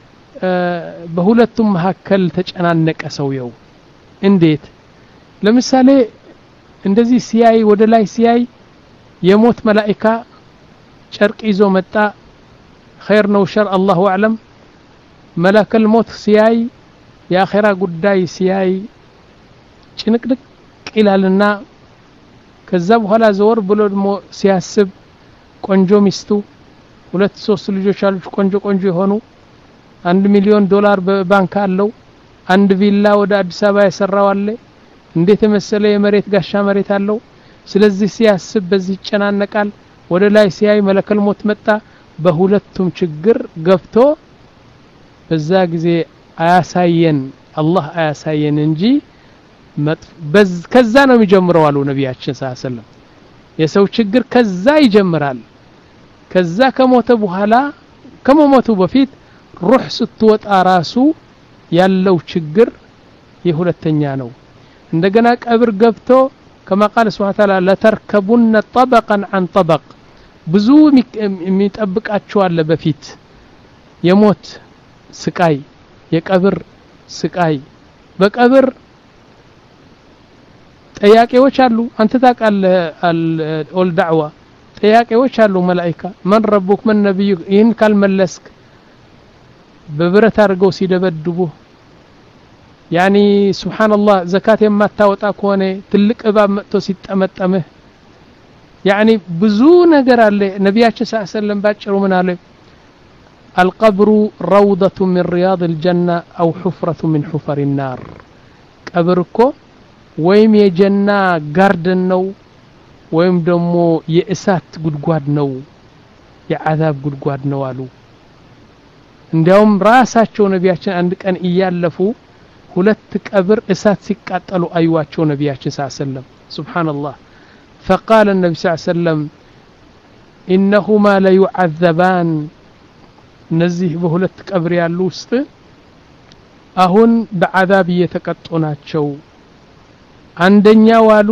በሁለቱም መካከል ተጨናነቀ ሰውየው እንዴት ለምሳሌ እንደዚህ ሲያይ ወደ ላይ ሲያይ የሞት መላእክት ጨርቅ ይዞ መጣ ኸይር ነው ሸር አላሁ አዕለም መላከል ሞት ሲያይ የአኺራ ጉዳይ ሲያይ ጭንቅልቅ ይላልና ከዛ በኋላ ዘወር ብሎ ደሞ ሲያስብ ቆንጆ ሚስቱ ሁለት ሶስት ልጆች አሉት ቆንጆ ቆንጆ የሆኑ አንድ ሚሊዮን ዶላር በባንክ አለው አንድ ቪላ ወደ አዲስ አበባ ያሰራው አለ እንዴት መሰለ የመሬት ጋሻ መሬት አለው ስለዚህ ሲያስብ በዚህ ጨናነቃል ወደ ላይ ሲያይ መለከል ሞት መጣ በሁለቱም ችግር ገብቶ በዛ ጊዜ አያሳየን አላህ አያሳየን እንጂ በዝ ከዛ ነው የሚጀምረው አሉ ነብያችን ሰለላሁ ዐለይሂ ወሰለም የሰው ችግር ከዛ ይጀምራል ከዛ ከሞተ በኋላ ከመሞቱ በፊት ሩህ ስትወጣ ራሱ ያለው ችግር የሁለተኛ ነው እንደገና ቀብር ገብቶ كما قال سبحانه وتعالى لتركبن طبقا عن طبق ብዙ የሚጠብቃቸው አለ በፊት የሞት ስቃይ የቀብር ስቃይ በቀብር ጥያቄዎች አሉ አንተ ታውቃለህ አል ዳዕዋ ጥያቄዎች አሉ መላእክት ማን ረቡክ ማን ነብዩ ይህን ካልመለስክ በብረት አድርገው ሲደበድቡ يعني سبحان الله زكاه የማታወጣ ከሆነ ትልቅ እባብ መጥቶ ሲጠመጠምህ يعني ብዙ ነገር አለ ነብያችን ሰለላሁ ዐለይሂ ወሰለም ባጭሩ ምን አለ القبر روضة من رياض الجنة أو حفرة من حفر النار ቀብርኮ ወይም የጀና ጋርደን ነው ወይም ደግሞ የእሳት ጉድጓድ ነው የዓዛብ ጉድጓድ ነው አሉ እንዲያውም ራሳቸው ነብያችን አንድ ቀን እያለፉ ሁለት ቀብር እሳት ሲቃጠሉ አይዋቸው ነብያችን ሰለላሁ ዐለይሂ ወሰለም سبحان الله فقال النبي صلى الله عليه وسلم إنهما لا يعذبان نزيه بهلت ቀብር ያሉ ውስጥ አሁን በአዛብ እየተቀጡ ናቸው አንደኛው አሉ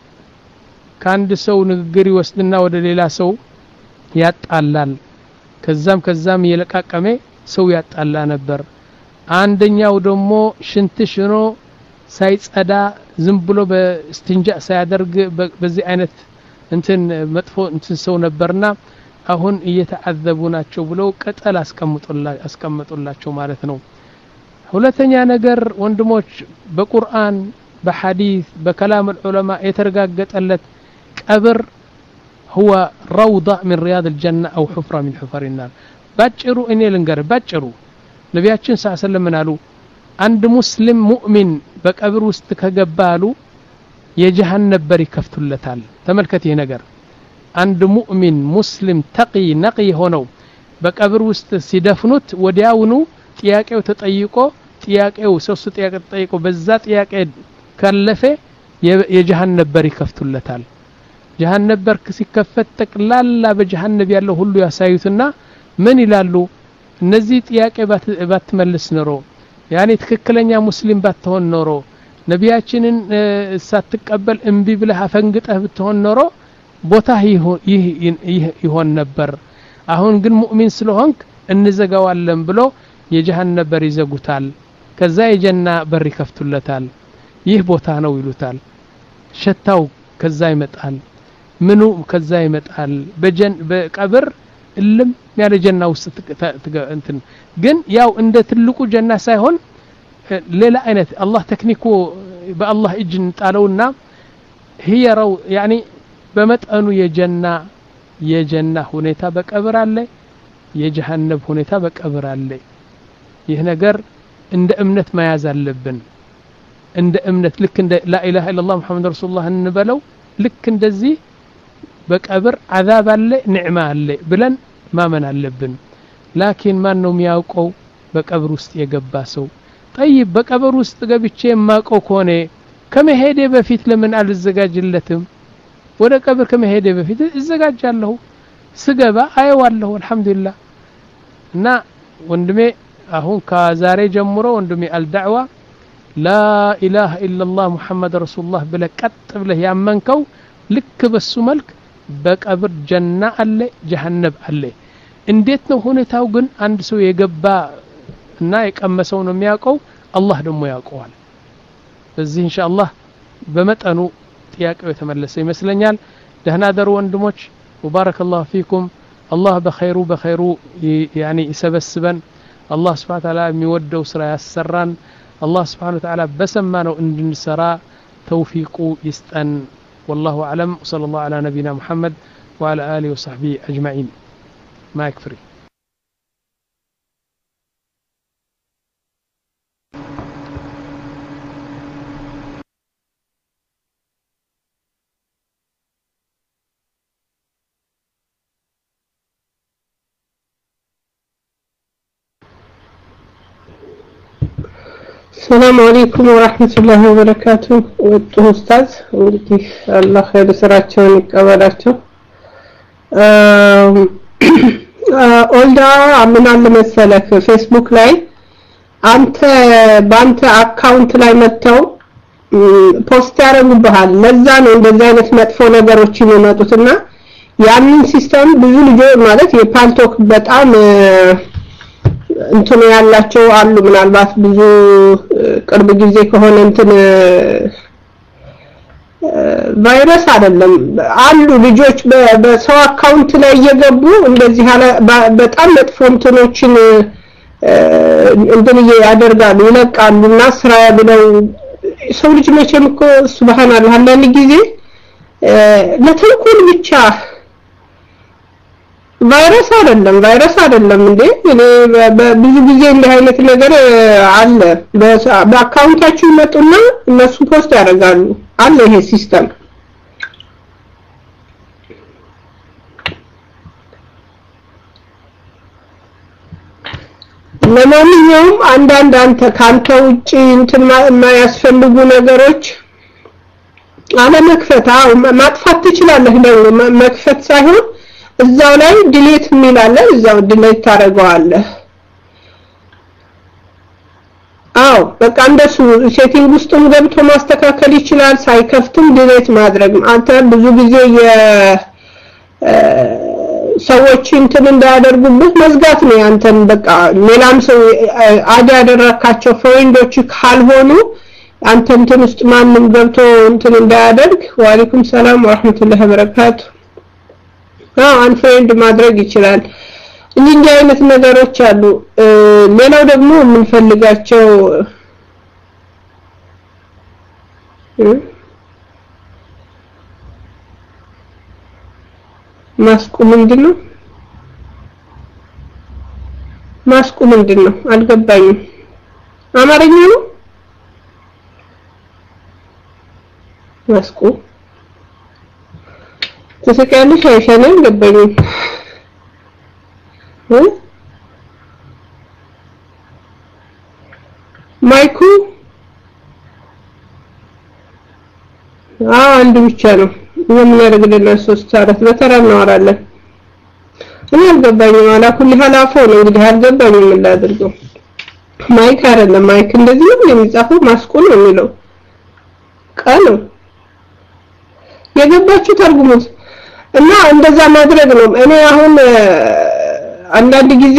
ካንድ ሰው ንግግር ይወስድና ወደ ሌላ ሰው ያጣላል ከዛም ከዛም የለቃቀመ ሰው ያጣላ ነበር አንደኛው ደግሞ ሽንት ሽኖ ሳይጸዳ ዝም ብሎ በስትንጃ ሳያደርግ በዚህ አይነት እንትን መጥፎ እንትን ሰው ነበርና አሁን እየተዓዘቡ ናቸው ብለው ቀጠል አስቀምጡላቸው አስቀምጡላቸው ማለት ነው ሁለተኛ ነገር ወንድሞች በቁርአን በሐዲስ በከላም العلماء የተረጋገጠለት ቀብር هو روضة من رياض الجنة أو حفرة من حفر النار ባጭሩ እኔ ልንገር ባጭሩ ነብያችን ሰለላሁ ዐለይሂ ወሰለም አሉ አንድ ሙስሊም ሙእሚን በቀብር ውስጥ ከገባሉ የጀሃነም በር ይከፍቱለታል ተመልከት ይሄ ነገር አንድ ሙእሚን ሙስሊም ተቂ ነቂ ሆነው በቀብር ውስጥ ሲደፍኑት ወዲያውኑ ጥያቄው ተጠይቆ ጥያቄው ሶስት ጥያቄ ተጠይቆ በዛ ጥያቄ ካለፈ የጀሃነም በር ይከፍቱለታል ጀሃነም በር ሲከፈት ተቅላላ በጀሃነም ያለው ሁሉ ያሳዩትና ምን ይላሉ እነዚህ ጥያቄ ባትመልስ ኖሮ ያኔ ትክክለኛ ሙስሊም ባትሆን ኖሮ ነብያችንን ሳትቀበል እንቢ ብለህ አፈንግጠህ ብትሆን ኖሮ ቦታ ይሆን ነበር አሁን ግን ሙእሚን ስለሆንክ እንዘጋዋለን ብሎ የጀሃነም በር ይዘጉታል ከዛ የጀና በር ይከፍቱለታል ይህ ቦታ ነው ይሉታል ሸታው ከዛ ይመጣል ምኑ ከዛ ይመጣል በጀን በቀብር እልም ያለ ጀና ውስጥ እንትን ግን ያው እንደ ትልቁ ጀና ሳይሆን ሌላ አይነት አላህ ተክኒኩ በአላህ እጅ እንጣለውና هي رو يعني በመጠኑ የጀና የጀና ሁኔታ በቀብር አለ የጀሃነም ሁኔታ በቀብር አለ ይህ ነገር እንደ እምነት መያዝ አለብን እንደ እምነት ልክ እንደ لا اله الا الله محمد رسول الله እንበለው ልክ እንደዚህ በቀብር عذاب አለ ንዕማ አለ ብለን ማመን አለብን ላኪን ማን ነው የሚያውቀው በቀብር ውስጥ የገባ ሰው طيب በቀብር ውስጥ ገብቼ የማውቀው ከሆነ ከመሄዴ በፊት ለምን አልዘጋጅለትም ወደ ቀብር ከመሄዴ በፊት እዘጋጃለሁ ስገባ አየዋለሁ አልহামዱሊላህ እና ወንድሜ አሁን ከዛሬ ጀምሮ ወንድሜ አልዳዕዋ لا اله الا الله محمد رسول الله ብለህ ቀጥ ብለህ ያመንከው ልክ በሱ መልክ በቀብር ጀና አለ ጀሃነም አለ እንዴት ነው ሁኔታው ግን አንድ ሰው የገባ እና የቀመሰው ነው የሚያውቀው አላህ ደግሞ ያውቀዋል በዚህ ኢንሻአላህ በመጠኑ ጥያቄው የተመለሰ ይመስለኛል ደህና ደሩ ወንድሞች ሙባረከላሁ ፊኩም አላህ በኸይሩ በኸይሩ يعني ይሰበስበን አላህ Subhanahu Wa Ta'ala የሚወደው ስራ ያሰራን አላህ Subhanahu Wa Ta'ala በሰማነው እንድንሰራ ተውፊቁ ይስጠን والله اعلم صلى الله على نبينا محمد وعلى اله وصحبه اجمعين ما يكفي السلام عليكم ورحمة الله وبركاته وطه أستاذ ودي الله خير سراتشون يقبلاቸው ኦልዳ ምን አለ መሰለህ ፌስቡክ ላይ አንተ ባንተ አካውንት ላይ መተው ፖስት ያረጉብሃል ለዛ ነው እንደዚህ አይነት መጥፎ ነገሮች የሚመጡትና ያንን ሲስተም ብዙ ልጆች ማለት የፓልቶክ በጣም እንትን ያላቸው አሉ ምናልባት ብዙ ቅርብ ጊዜ ከሆነ እንትን ቫይረስ አይደለም አሉ ልጆች በሰው አካውንት ላይ እየገቡ እንደዚህ በጣም መጥፎ እንትኖችን እንደዚህ ያደርጋሉ ይለቃሉና ስራ ብለው ሰው ልጅ መቼም እኮ ሱብሃንአላህ አንዳንድ ጊዜ ለተንኮል ብቻ ቫይረስ አይደለም ቫይረስ አይደለም እንዴ እኔ ብዙ ጊዜ እንደ አይነት ነገር አለ በአካውንታችሁ መጡና እነሱ ፖስት ያደርጋሉ አለ ይሄ ሲስተም ለማንኛውም አንዳንድ አንተ ካንተ ውጪ እንትን የማያስፈልጉ ነገሮች አለ መክፈታ ማጥፋት ትችላለህ ነው መክፈት ሳይሆን እዛው ላይ ዲሊት የሚላለ እዛው ዲሊት ታረጋዋለህ አው በቃ እንደሱ ሴቲንግ ውስጥም ገብቶ ማስተካከል ይችላል ሳይከፍትም ዲሊት ማድረግ አንተ ብዙ ጊዜ የ ሰዎች እንትን እንዳያደርጉብህ መዝጋት ነው አንተን በቃ ሌላም ሰው አድ ያደረካቸው ፍሬንዶች ካልሆኑ አንተ እንትን ውስጥ ማንንም ገብቶ እንትን እንዳያደርግ ወአለይኩም ሰላም ወራህመቱላሂ ወበረካቱ አዎ አንፍሬንድ ማድረግ ይችላል እንዲህ አይነት ነገሮች አሉ ሌላው ደግሞ ምን ፈልጋቸው ማስቁ ምንድነው ማስቁ ምንድነው አልገባኝም አማርኛ ነው ማስቁ ተሰቀልሽ አይሻለም ገባኝ እ ማይኩ አዎ አንድ ብቻ ነው ምን ያደርግልና ሶስት አራት በተራ እናወራለን እኔ አልገባኝም አላ ኩል ሐላፎ ነው እንግዲህ አልገባኝም ምን ላድርገው ማይክ አይደለም ማይክ እንደዚህ ነው የሚጻፈው ማስቁ ነው የሚለው ቃሉ የገባችሁ ተርጉሙት እና እንደዛ ማድረግ ነው እኔ አሁን አንዳንድ ጊዜ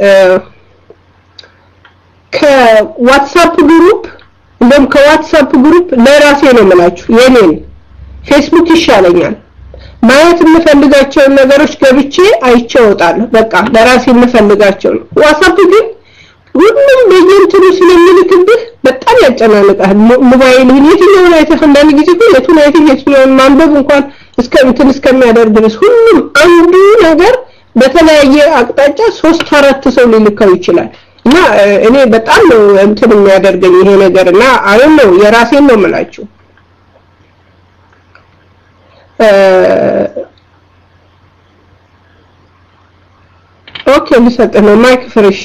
ከዋትስአፕ ግሩፕ እንደም ከዋትስአፕ ግሩፕ ለራሴ ነው የምላችሁ የኔን ፌስቡክ ይሻለኛል ማየት የምፈልጋቸው ነገሮች ገብቼ አይቼውጣለሁ በቃ ለራሴ የምፈልጋቸው ዋትስአፕ ግን ሁሉም በየእንትኑ ስለሚልክብህ በጣም ያጨናንቃል ሞባይልህን የትኛው ላይ ተፈንዳን ጊዜ ሁሉ የቱን አይተህ ማንበብ እንኳን እስከ እንትን እስከሚያደርግ ድረስ ሁሉም አንዱ ነገር በተለያየ አቅጣጫ ሶስት አራት ሰው ሊልከው ይችላል እና እኔ በጣም ነው እንትን የሚያደርገኝ ይሄ ነገርና አሁን ነው የራሴን ነው የምላችሁ ኦኬ ልሰጥ ነው ማይክ ፍሬሽ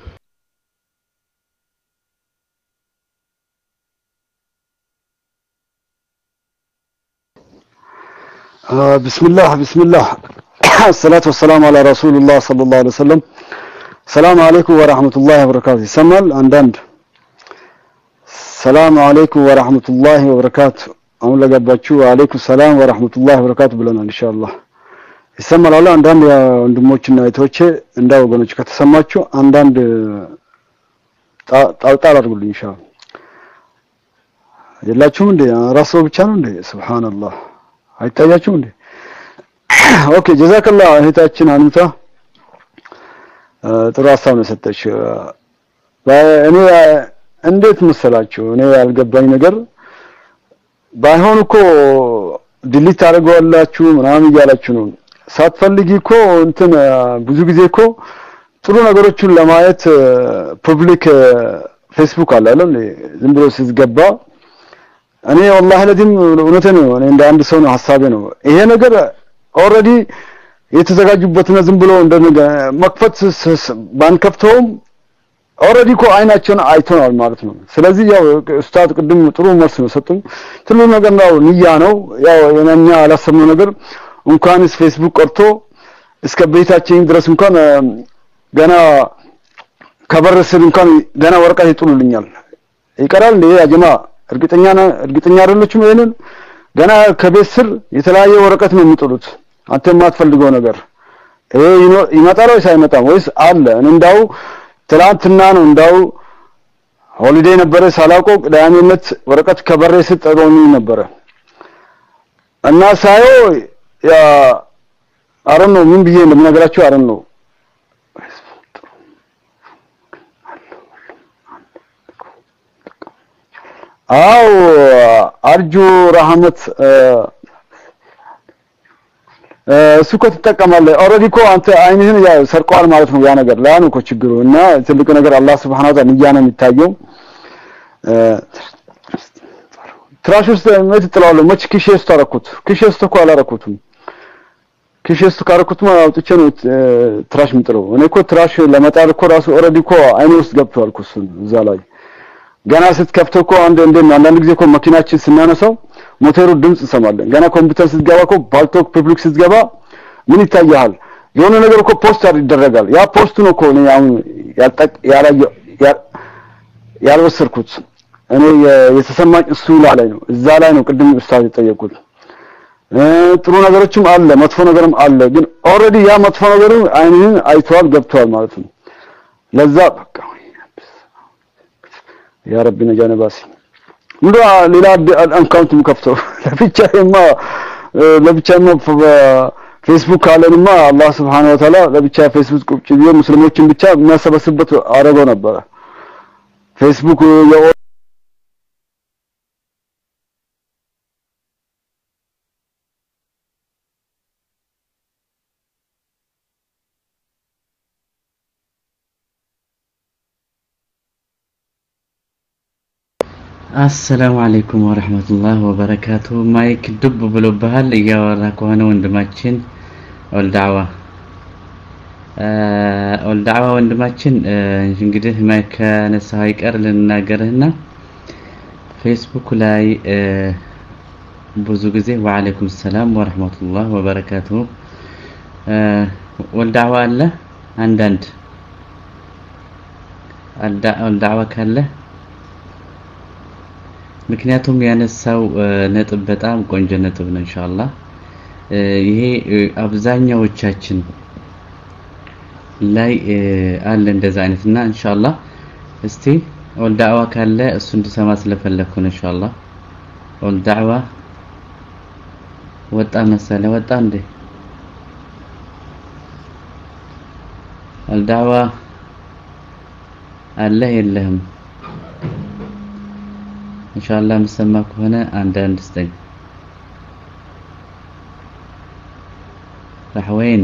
بسم الله بسم الله الصلاة والسلام على رسول الله صلى الله عليه وسلم السلام عليكم ورحمة الله وبركاته سمال عندند السلام عليكم ورحمة الله وبركاته أقول لك باتشو عليكم السلام ورحمة الله وبركاته بلنا إن شاء الله يسمال الله عندند يا عندموچنا يتوچه عند وغنوچ ከተሰማችሁ አንዳንድ ጣጣ አድርጉልኝ ኢንሻ አላህ የላችሁም እንዴ ራስዎ ብቻ ነው እንዴ ሱብሃንአላህ አይታያችሁም እንዴ ኦኬ ጀዛከላህ እህታችን አንተ ጥሩ ሀሳብ ነው ሰጠች እኔ እንዴት መሰላችሁ እኔ ያልገባኝ ነገር ባይሆን እኮ ዲሊት አድርገዋላችሁ ምናምን እያላችሁ ነው ሳትፈልጊ እኮ እንትን ብዙ ጊዜ እኮ ጥሩ ነገሮችን ለማየት ፐብሊክ ፌስቡክ አለ አይደል ዝም ብሎ ሲገባ እኔ والله ለዲም እውነቴ ነው እኔ እንደ አንድ ሰው ነው ሐሳቤ ነው ይሄ ነገር ኦሬዲ የተዘጋጁበትና ዝም ብሎ እንደ መክፈት ባንከፍተውም ኦሬዲ እኮ አይናቸውን አይተናል ማለት ነው ስለዚህ ያው ኡስታዝ ቅድም ጥሩ መልስ ነው ሰጡኝ ትሉ ነገር ነው ንያ ነው ያው የኛ አላሰብነው ነገር እንኳንስ ፌስቡክ ቀርቶ እስከ ቤታችን ድረስ እንኳን ገና ከበረስን እንኳን ገና ወረቀት ይጥሉልኛል ይቀራል እንዴ ያጀማ እርግጠኛ እርግጠኛ አይደለችም ይሄንን ገና ከቤት ስር የተለያየ ወረቀት ነው የሚጥሉት አንተ ማትፈልገው ነገር ይሄ ይመጣል ወይስ አይመጣም ወይስ አለ እንዳው ትላንትና ነው እንዳው ሆሊዴይ ነበር ሳላውቀው ቅዳሜነት ወረቀት ከበሬ ስጠሮኝ ነበር እና ሳዮ ያ አረን ነው ምን ብዬ እንደምነግራችሁ አረን ነው አው አርጁ ረህመት እሱ እኮ ተጠቀማለህ ኦሬዲ እኮ አንተ አይንህን ያ ሰርቀዋል ማለት ነው ያ ነገር ላይ ነው እኮ ችግሩ እና ትልቅ ነገር አላህ Subhanahu Wa Ta'ala ንያ ነው የሚታየው ትራሽ ውስጥ መት ጥላለው መች ኪሼስ ተረኩት ኪሼስ ተኮ አላረኩትም ኪሼስ ካረኩት ማለት አውጥቼ ነው ትራሽ ምጥለው እኔ እኮ ትራሽ ለመጣል እኮ ራሱ ኦሬዲ እኮ አይን ውስጥ ገብቷል እኮ እሱ እዛ ላይ ገና ስትከፍተው እኮ አንድ እንደ አንዳንድ ጊዜ እኮ መኪናችን ስናነሳው ሞተሩ ድምጽ እንሰማለን ገና ኮምፒውተር ስትገባ እኮ ባልቶክ ፐብሊክ ስትገባ ምን ይታያል የሆነ ነገር እኮ ፖስት ይደረጋል ያ ፖስቱ ነው እኮ ነው አሁን ያልጠቅ ያላየ ያልወሰርኩት እኔ የተሰማኝ እሱ ላይ ነው እዛ ላይ ነው ቅድም ኡስታዝ የጠየቁት ጥሩ ነገሮችም አለ መጥፎ ነገርም አለ ግን ኦሬዲ ያ መጥፎ ነገሩ አይንን አይቷል ገብቷል ማለት ነው ለዛ በቃ ያ ረቢ ነጃነ ባሲ እንዶ ሌላ አካውንት ምከፍተው ለብቻዬማ ለብቻዬማ ፌስቡክ አለንማ አላህ Subhanahu Wa Ta'ala ለብቻ ፌስቡክ ቁጭ ብዬ ሙስሊሞችን ብቻ የሚያሰበስብበት አረገው ነበር ፌስቡክ السلام عليكم ورحمة الله وبركاته مايك دب بلو بهال ياورا كونه وندماچن والدعوة ا والدعوة وندماچن እንግዲህ ማይክ ነሳው ይቀር ልናገርህና ፌስቡክ ላይ ብዙ ጊዜ ወአለይኩም ሰላም ወራህመቱላህ ወበረካቱ والدعوة አለ አንዳንድ الدعوة ካለ ምክንያቱም ያነሳው ነጥብ በጣም ቆንጆ ነጥብ ነው ኢንሻአላህ ይሄ አብዛኛዎቻችን ላይ አለ እንደዛ አይነትና ኢንሻአላህ እስቲ ወልዳዋ ካለ እሱ እንድሰማ ስለፈለኩ ነው ኢንሻአላህ ወልዳዋ ወጣ መሰለ ወጣ እንዴ ወልዳዋ አለ የለህም إن شاء الله مسمى هنا عند أندستين راح وين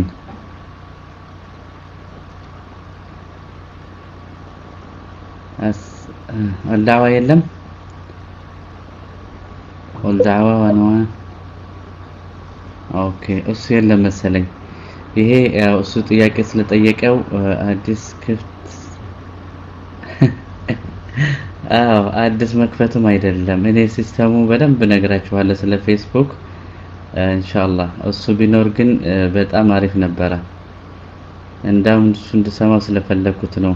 أس الدعوة يلم والدعوة وانواع ኦኬ እሱ የለም መሰለኝ ይሄ ያው እሱ ጥያቄ ስለጠየቀው አዲስ ክፍት አዎ አዲስ መክፈቱም አይደለም እኔ ሲስተሙ በደንብ ነግራችኋለሁ ስለ ፌስቡክ ኢንሻአላህ እሱ ቢኖር ግን በጣም አሪፍ ነበር እንዳውም እሱ እንድሰማው ስለፈለኩት ነው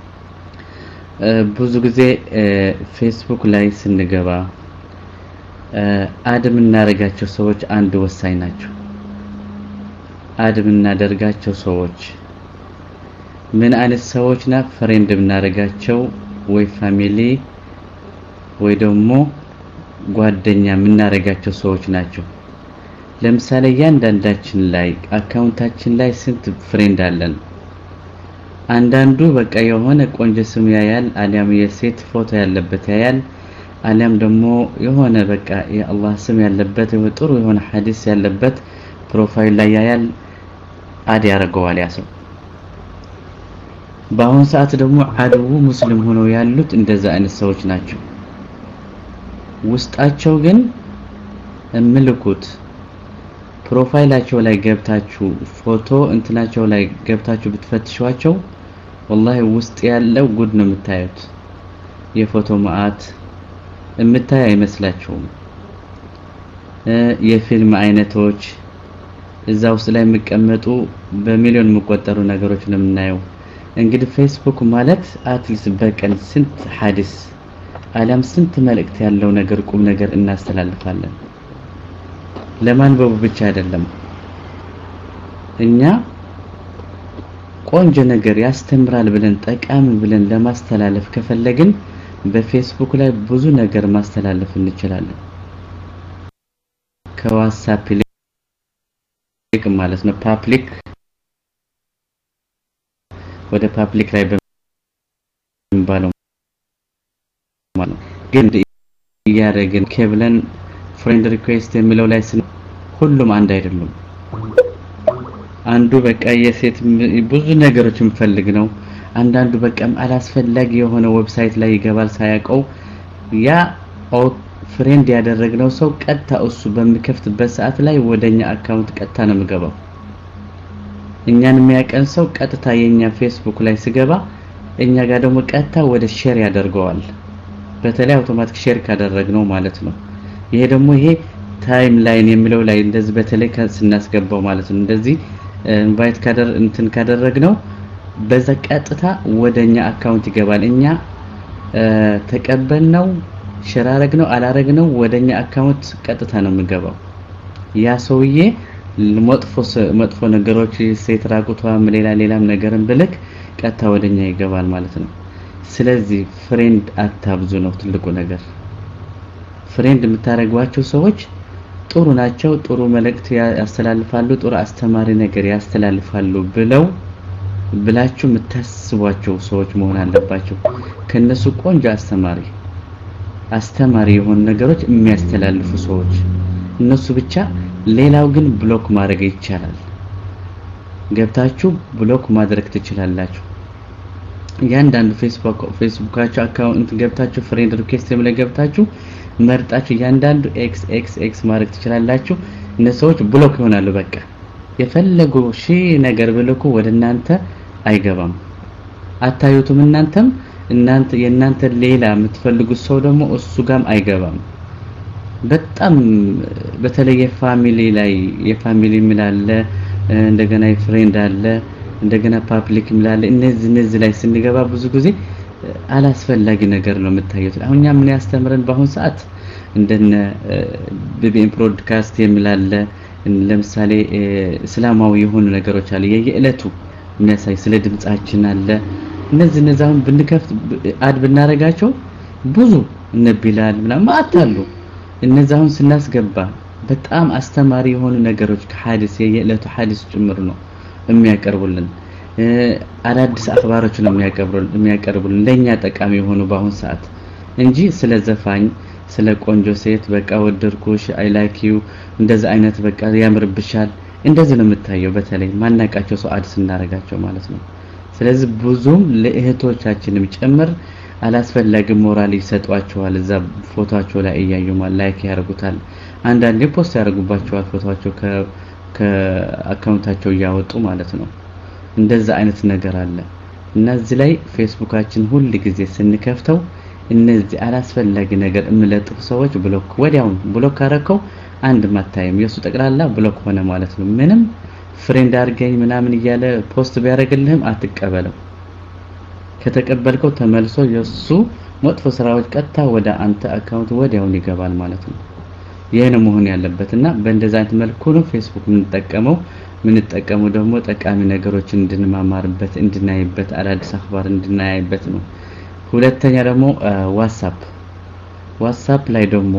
ብዙ ጊዜ ፌስቡክ ላይ ስንገባ አድም እናረጋቸው ሰዎች አንድ ወሳኝ ናቸው አድም እናደርጋቸው ሰዎች ምን አይነት ሰዎችና ፍሬንድ እናረጋቸው ወይ ፋሚሊ ወይ ደግሞ ጓደኛ እናረጋቸው ሰዎች ናቸው ለምሳሌ ያንዳንዳችን ላይ አካውንታችን ላይ ስንት ፍሬንድ አለን አንዳንዱ በቃ የሆነ ቆንጆ ስም ያያል አሊያም የሴት ፎቶ ያለበት ያያል አሊያም ደግሞ የሆነ በቃ የአላህ ስም ያለበት ጥሩ የሆነ ሐዲስ ያለበት ፕሮፋይል ላይ ያያል አድ ያረጋዋል ያሰው በአሁን ሰዓት ደግሞ አድው ሙስሊም ሆነው ያሉት እንደዛ አይነት ሰዎች ናቸው ውስጣቸው ግን እምልኩት ፕሮፋይላቸው ላይ ገብታችሁ ፎቶ እንትናቸው ላይ ገብታችሁ ብትፈትሿቸው والله ውስጥ ያለው ጉድ ነው የምታዩት የፎቶ ማአት እምታይ አይመስላችሁም የፊልም አይነቶች እዛ ውስጥ ላይ የሚቀመጡ በሚሊዮን የሚቆጠሩ ነገሮች ነው የምናየው እንግዲህ ፌስቡክ ማለት አትሊስ በቀን ስንት ሐዲስ አለም ስንት መልእክት ያለው ነገር ቁም ነገር እናስተላልፋለን ለማንበብ ብቻ አይደለም እኛ ቆንጆ ነገር ያስተምራል ብለን ጠቃሚ ብለን ለማስተላለፍ ከፈለግን በፌስቡክ ላይ ብዙ ነገር ማስተላለፍ እንችላለን ከዋትስአፕ ሊክ ማለት ነው ፐብሊክ ወደ ፐብሊክ ላይ በሚባለው ማለት ግን ያረግን ከብለን ፍሬንድ ሪኩዌስት የሚለው ላይ ሁሉም አንድ አይደሉም አንዱ በቃ የሴት ብዙ ነገሮች እንፈልግ ነው አንዳንዱ በቃም አላስፈላጊ የሆነ ዌብሳይት ላይ ይገባል ሳያቀው ያ ፍሬንድ ያደረግነው ሰው ቀጥታ እሱ በሚከፍትበት ሰዓት ላይ ወደኛ አካውንት ቀጥታ ነው የሚገባው እኛን የሚያቀን ሰው ቀጥታ የኛ ፌስቡክ ላይ ሲገባ እኛ ጋር ደግሞ ቀጥታ ወደ ሼር ያደርገዋል በተለይ አውቶማቲክ ሼር ካደረግነው ማለት ነው ይሄ ደግሞ ይሄ ታይም ላይን የሚለው ላይ እንደዚህ በተለይ ከስናስገባው ማለት ነው እንደዚህ ኢንቫይት ካደር እንትን ካደረግነው በዛ ቀጥታ ወደኛ አካውንት ይገባል እኛ ተቀበልነው ሸራረግነው አላረግነው ወደኛ አካውንት ቀጥታ ነው የሚገባው ያ ሰውዬ መጥፎ መጥፎ ነገሮች ሴት ራቁቷ ሌላ ሌላም ነገርን ብልክ ቀጥታ ወደኛ ይገባል ማለት ነው ስለዚህ ፍሬንድ አታብዙ ነው ትልቁ ነገር ፍሬንድ የምታረጓቸው ሰዎች ጥሩ ናቸው ጥሩ መልእክት ያስተላልፋሉ ጥሩ አስተማሪ ነገር ያስተላልፋሉ ብለው ብላችሁ የምታስቧቸው ሰዎች መሆን አለባቸው ከነሱ ቆንጆ አስተማሪ አስተማሪ የሆኑ ነገሮች የሚያስተላልፉ ሰዎች እነሱ ብቻ ሌላው ግን ብሎክ ማድረግ ይቻላል ገብታችሁ ብሎክ ማድረግ ትችላላችሁ ያንዳንዱ ፌስቡክ ፌስቡካችሁ አካውንት ገብታችሁ ፍሬንድ ሪኩዌስት ላይ ገብታችሁ መርጣችሁ ያንዳንዱ ኤክስ ኤክስ ኤክስ ማድረግ ትችላላችሁ እነሱዎች ብሎክ ይሆናሉ በቃ የፈለጉ ሺ ነገር ብልኩ ወደናንተ አይገባም አታዩቱም እናንተም እናንተ የናንተ ሌላ የምትፈልጉት ሰው ደግሞ እሱ ጋም አይገባም በጣም በተለየ ፋሚሊ ላይ የፋሚሊ ምላለ እንደገና የፍሬንድ አለ እንደገና ፐብሊክ ምላለ እነዚህ እነዚህ ላይ ስንገባ ብዙ ጊዜ አላስፈላጊ ነገር ነው የምታዩት አሁንኛ ምን ያስተምረን በአሁን ሰዓት እንደነ ቢቢኤም ብሮድካስት የሚላለ ለምሳሌ እስላማዊ የሆኑ ነገሮች አለ የየእለቱ የሚያሳይ ስለ ድምጻችን አለ እነዚህ እነዛውን ብንከፍት አድ ብናረጋቸው ብዙ እነ ቢላል ምናምን አታሉ እነዛውን ስናስገባ በጣም አስተማሪ የሆኑ ነገሮች ከሐዲስ የየእለቱ ሐዲስ ጭምር ነው የሚያቀርቡልን አዳዲስ አخبارዎች ነው የሚያቀርቡልን የሚያቀርቡልን ለኛ ጠቃሚ የሆኑ በአሁን ሰዓት እንጂ ስለ ዘፋኝ ስለ ቆንጆ ሴት በቃ ወደርኩሽ አይ ላይክ ዩ እንደዛ አይነት በቃ ያምርብሻል እንደዚህ ነው የምታየው በተለይ ማናቃቸው ሰው አዲስ እናረጋቸው ማለት ነው ስለዚህ ብዙም ለእህቶቻችንም ጭምር አላስፈላጊ ሞራል ይሰጧቸዋል እዛ ፎቶአቸው ላይ እያዩ ላይክ ያርጉታል አንዳንዴ ፖስት ያርጉባቸዋል ፎቶአቸው ከአካውንታቸው ያወጡ ማለት ነው እንደዛ አይነት ነገር አለ እና እዚህ ላይ ፌስቡካችን ሁሉ ጊዜ ስንከፍተው እነዚህ አላስፈላጊ ነገር እምለጥፉ ሰዎች ብሎክ ወዲያው ብሎክ አረከው አንድ ማታየም የሱ ጠቅላላ ብሎክ ሆነ ማለት ነው ምንም ፍሬንድ አርገኝ ምናምን ይያለ ፖስት ቢያረግልህም አትቀበለው ከተቀበልከው ተመልሶ የሱ መጥፎ ስራዎች ቀጥታ ወደ አንተ አካውንት ወዲያው ይገባል ማለት ነው ይሄን መሆን ያለበትና በእንደዛ አይነት መልኩ ነው ፌስቡክ የምንጠቀመው የምንጠቀመው ደግሞ ጠቃሚ ነገሮችን እንድንማማርበት እንድናይበት አዳዲስ አخبار እንድናይበት ነው ሁለተኛ ደግሞ ዋትስአፕ ዋትስአፕ ላይ ደግሞ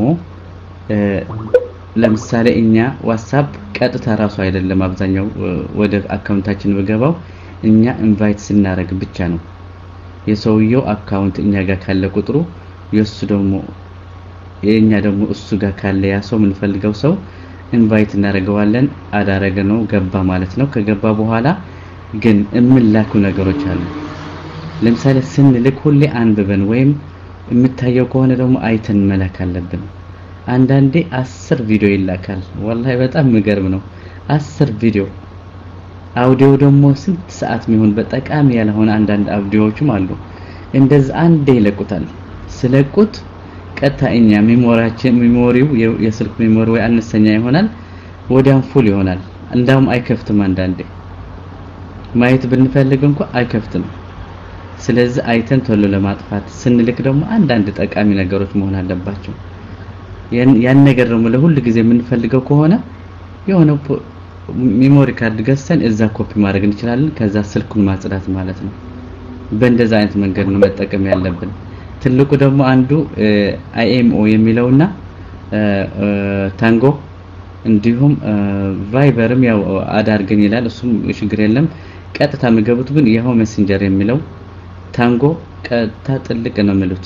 ለምሳሌ እኛ ዋትስአፕ ቀጥታ ራሱ አይደለም አብዛኛው ወደ አካውንታችን በገባው እኛ ኢንቫይት ስናረግ ብቻ ነው የሰውየው አካውንት እኛ ጋር ካለ ቁጥሩ የሱ ደግሞ የኛ ደግሞ እሱ ጋር ካለ ያ ሰው ምን ፈልገው ሰው ኢንቫይት እናረጋዋለን አዳረገ ነው ገባ ማለት ነው ከገባ በኋላ ግን እምላኩ ነገሮች አሉ ለምሳሌ ስንልክ ሁሌ አንብበን ወይም የምታየው ከሆነ ደግሞ አይተን መላክ አለብን አንዳንዴ አስር ቪዲዮ ይላካል والله በጣም ምገርም ነው አስር ቪዲዮ አውዲዮ ደግሞ ስንት ሰዓት የሚሆን በጠቃሚ ያልሆነ አንዳንድ አውዲዮዎችም አሉ እንደዛ አንዴ ይለቁታል ስለቁት ቀጣኛ ሜሞሪያችን ሜሞሪው የስልክ ሜሞሪ ወይ አነስተኛ ይሆናል ወዲያም ፉል ይሆናል እንዳውም አይከፍትም አንዳንዴ ማየት ብንፈልግ እንኳን አይከፍትም ስለዚህ አይተን ቶሎ ለማጥፋት ስንልክ ደግሞ አንዳንድ ጠቃሚ ነገሮች መሆን አለባቸው ያን ነገር ደግሞ ለሁሉ ጊዜ የምንፈልገው ከሆነ የሆነ ሜሞሪ ካርድ ገዝተን እዛ ኮፒ ማድረግ እንችላለን ከዛ ስልኩን ማጽዳት ማለት ነው በእንደዛ አይነት መንገድ ነው መጠቀም ያለብን ትልቁ ደግሞ አንዱ አይኤምኦ የሚለውና ታንጎ እንዲሁም ቫይበርም ያው አዳርገን ይላል እሱም ችግር የለም ቀጥታ መገቡት ግን ይሄው ሜሴንጀር የሚለው ታንጎ ቀጥታ ጥልቅ ነው ማለት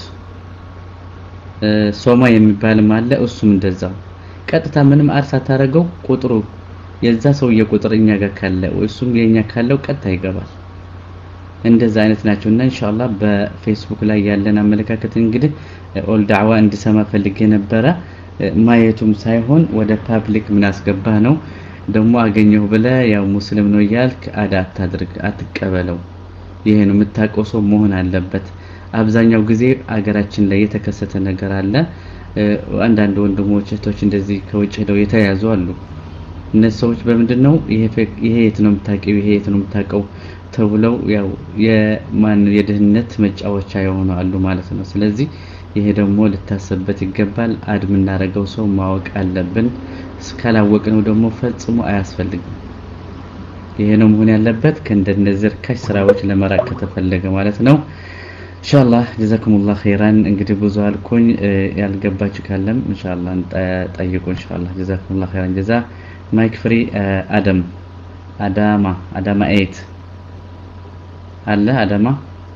ሶማ የሚባልም አለ እሱም እንደዛው ቀጥታ ምንም አርሳ ታረገው ቁጥሩ የዛ ሰው የቁጥርኛ ጋር ካለ እሱም የኛ ካለው ቀጥታ ይገባል እንደዛ አይነት ናቸውና ኢንሻአላህ በፌስቡክ ላይ ያለን አመለካከት እንግዲህ ኦል ዳዕዋ እንዲሰማ ፈልጌ ነበር ማየቱም ሳይሆን ወደ ፐብሊክ ምን አስገባ ነው ደግሞ አገኘው ብለ ያው ሙስሊም ነው ያልክ አዳት አድርግ አትቀበለው ይሄን የምታቀው ሰው መሆን አለበት አብዛኛው ጊዜ አገራችን ላይ የተከሰተ ነገር አለ አንዳንድ ወንድሞች እህቶች እንደዚህ ከውጭ ሄደው የተያዙ አሉ እነሱ ሰዎች በመንደነው ይሄ ይሄ የት ነው የምታቀው ይሄ የት ነው የምታቀው ተብለው ያው የማን የደህንነት መጫወቻ የሆኑ አሉ ማለት ነው ስለዚህ ይሄ ደግሞ ልታሰበት ይገባል አድም እናረጋው ሰው ማወቅ አለብን ስካላወቅነው ደግሞ ፈጽሞ አያስፈልግም ይሄ ነው መሆን ያለበት ከእንደነዚህ ካሽ ስራዎች ለመራቅ ከተፈለገ ማለት ነው ኢንሻአላህ ጀዛኩሙላህ ኸይራን እንግዲህ ብዙ አልኩኝ ያልገባችሁ ካለም ኢንሻአላህ ጠይቁ ኢንሻአላህ ጀዛኩሙላህ ኸይራን ጀዛ ማይክ ፍሪ አደም አዳማ አዳማ ኤይት አለ አዳማ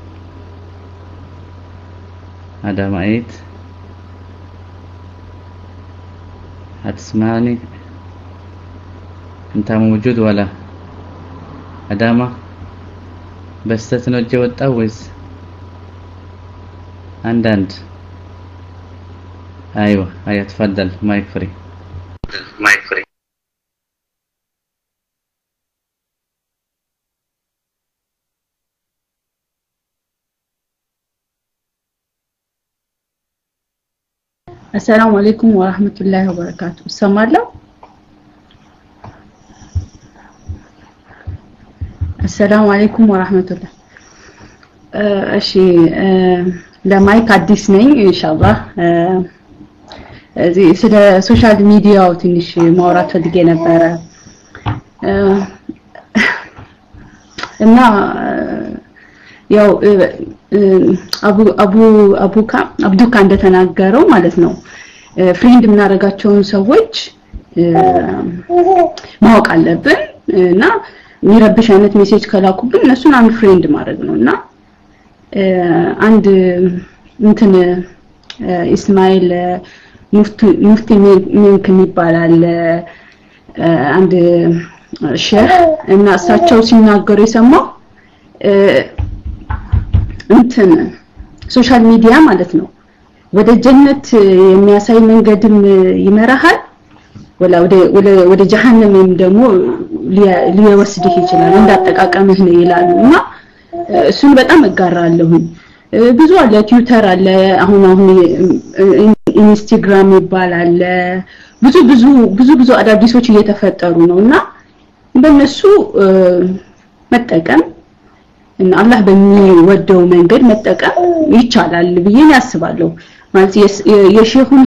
አዳማ ኤይት هتسمعني انت موجود ولا ادامه بس تنوجه وጣው ወይስ አንዳንድ ايوه هيا تفضل مايك فري مايك فري السلام عليكم ورحمة الله وبركاته سمعنا السلام عليكم ورحمة الله እሺ ለማይክ አዲስ ነኝ ኢንሻአላህ እዚህ ስለ ሶሻል ሚዲያው ትንሽ ማውራት ፈልጌ ነበር እና ያው አቡ አቡ አቡካ አብዱካ እንደተናገረው ማለት ነው ፍሬንድ ምናረጋቸውን ሰዎች ማወቅ አለብን እና የሚረብሽ አይነት ሜሴጅ ከላኩብን እነሱን አንድ ፍሬንድ ማድረግ ነውና አንድ እንትን እስማኤል ሙፍቲ ሙፍቲ ምን ከሚባላል አንድ ሼህ እና እሳቸው ሲናገሩ የሰማው እንትን ሶሻል ሚዲያ ማለት ነው ወደ ጀነት የሚያሳይ መንገድም ይመራሃል ወላ ወደ ወደ ጀሃነምም ደግሞ ሊወስድህ ይችላል እንዳጠቃቀምህ ነው ይላሉና እሱን በጣም እጋራለሁ ብዙ አለ ትዊተር አለ አሁን አሁን ኢንስታግራም ይባላል ብዙ ብዙ ብዙ ብዙ አዳዲሶች እየተፈጠሩ ነውና በእነሱ መጠቀም እና አላህ በሚወደው መንገድ መጠቀም ይቻላል ብዬ ያስባለሁ ማለት የሼኹን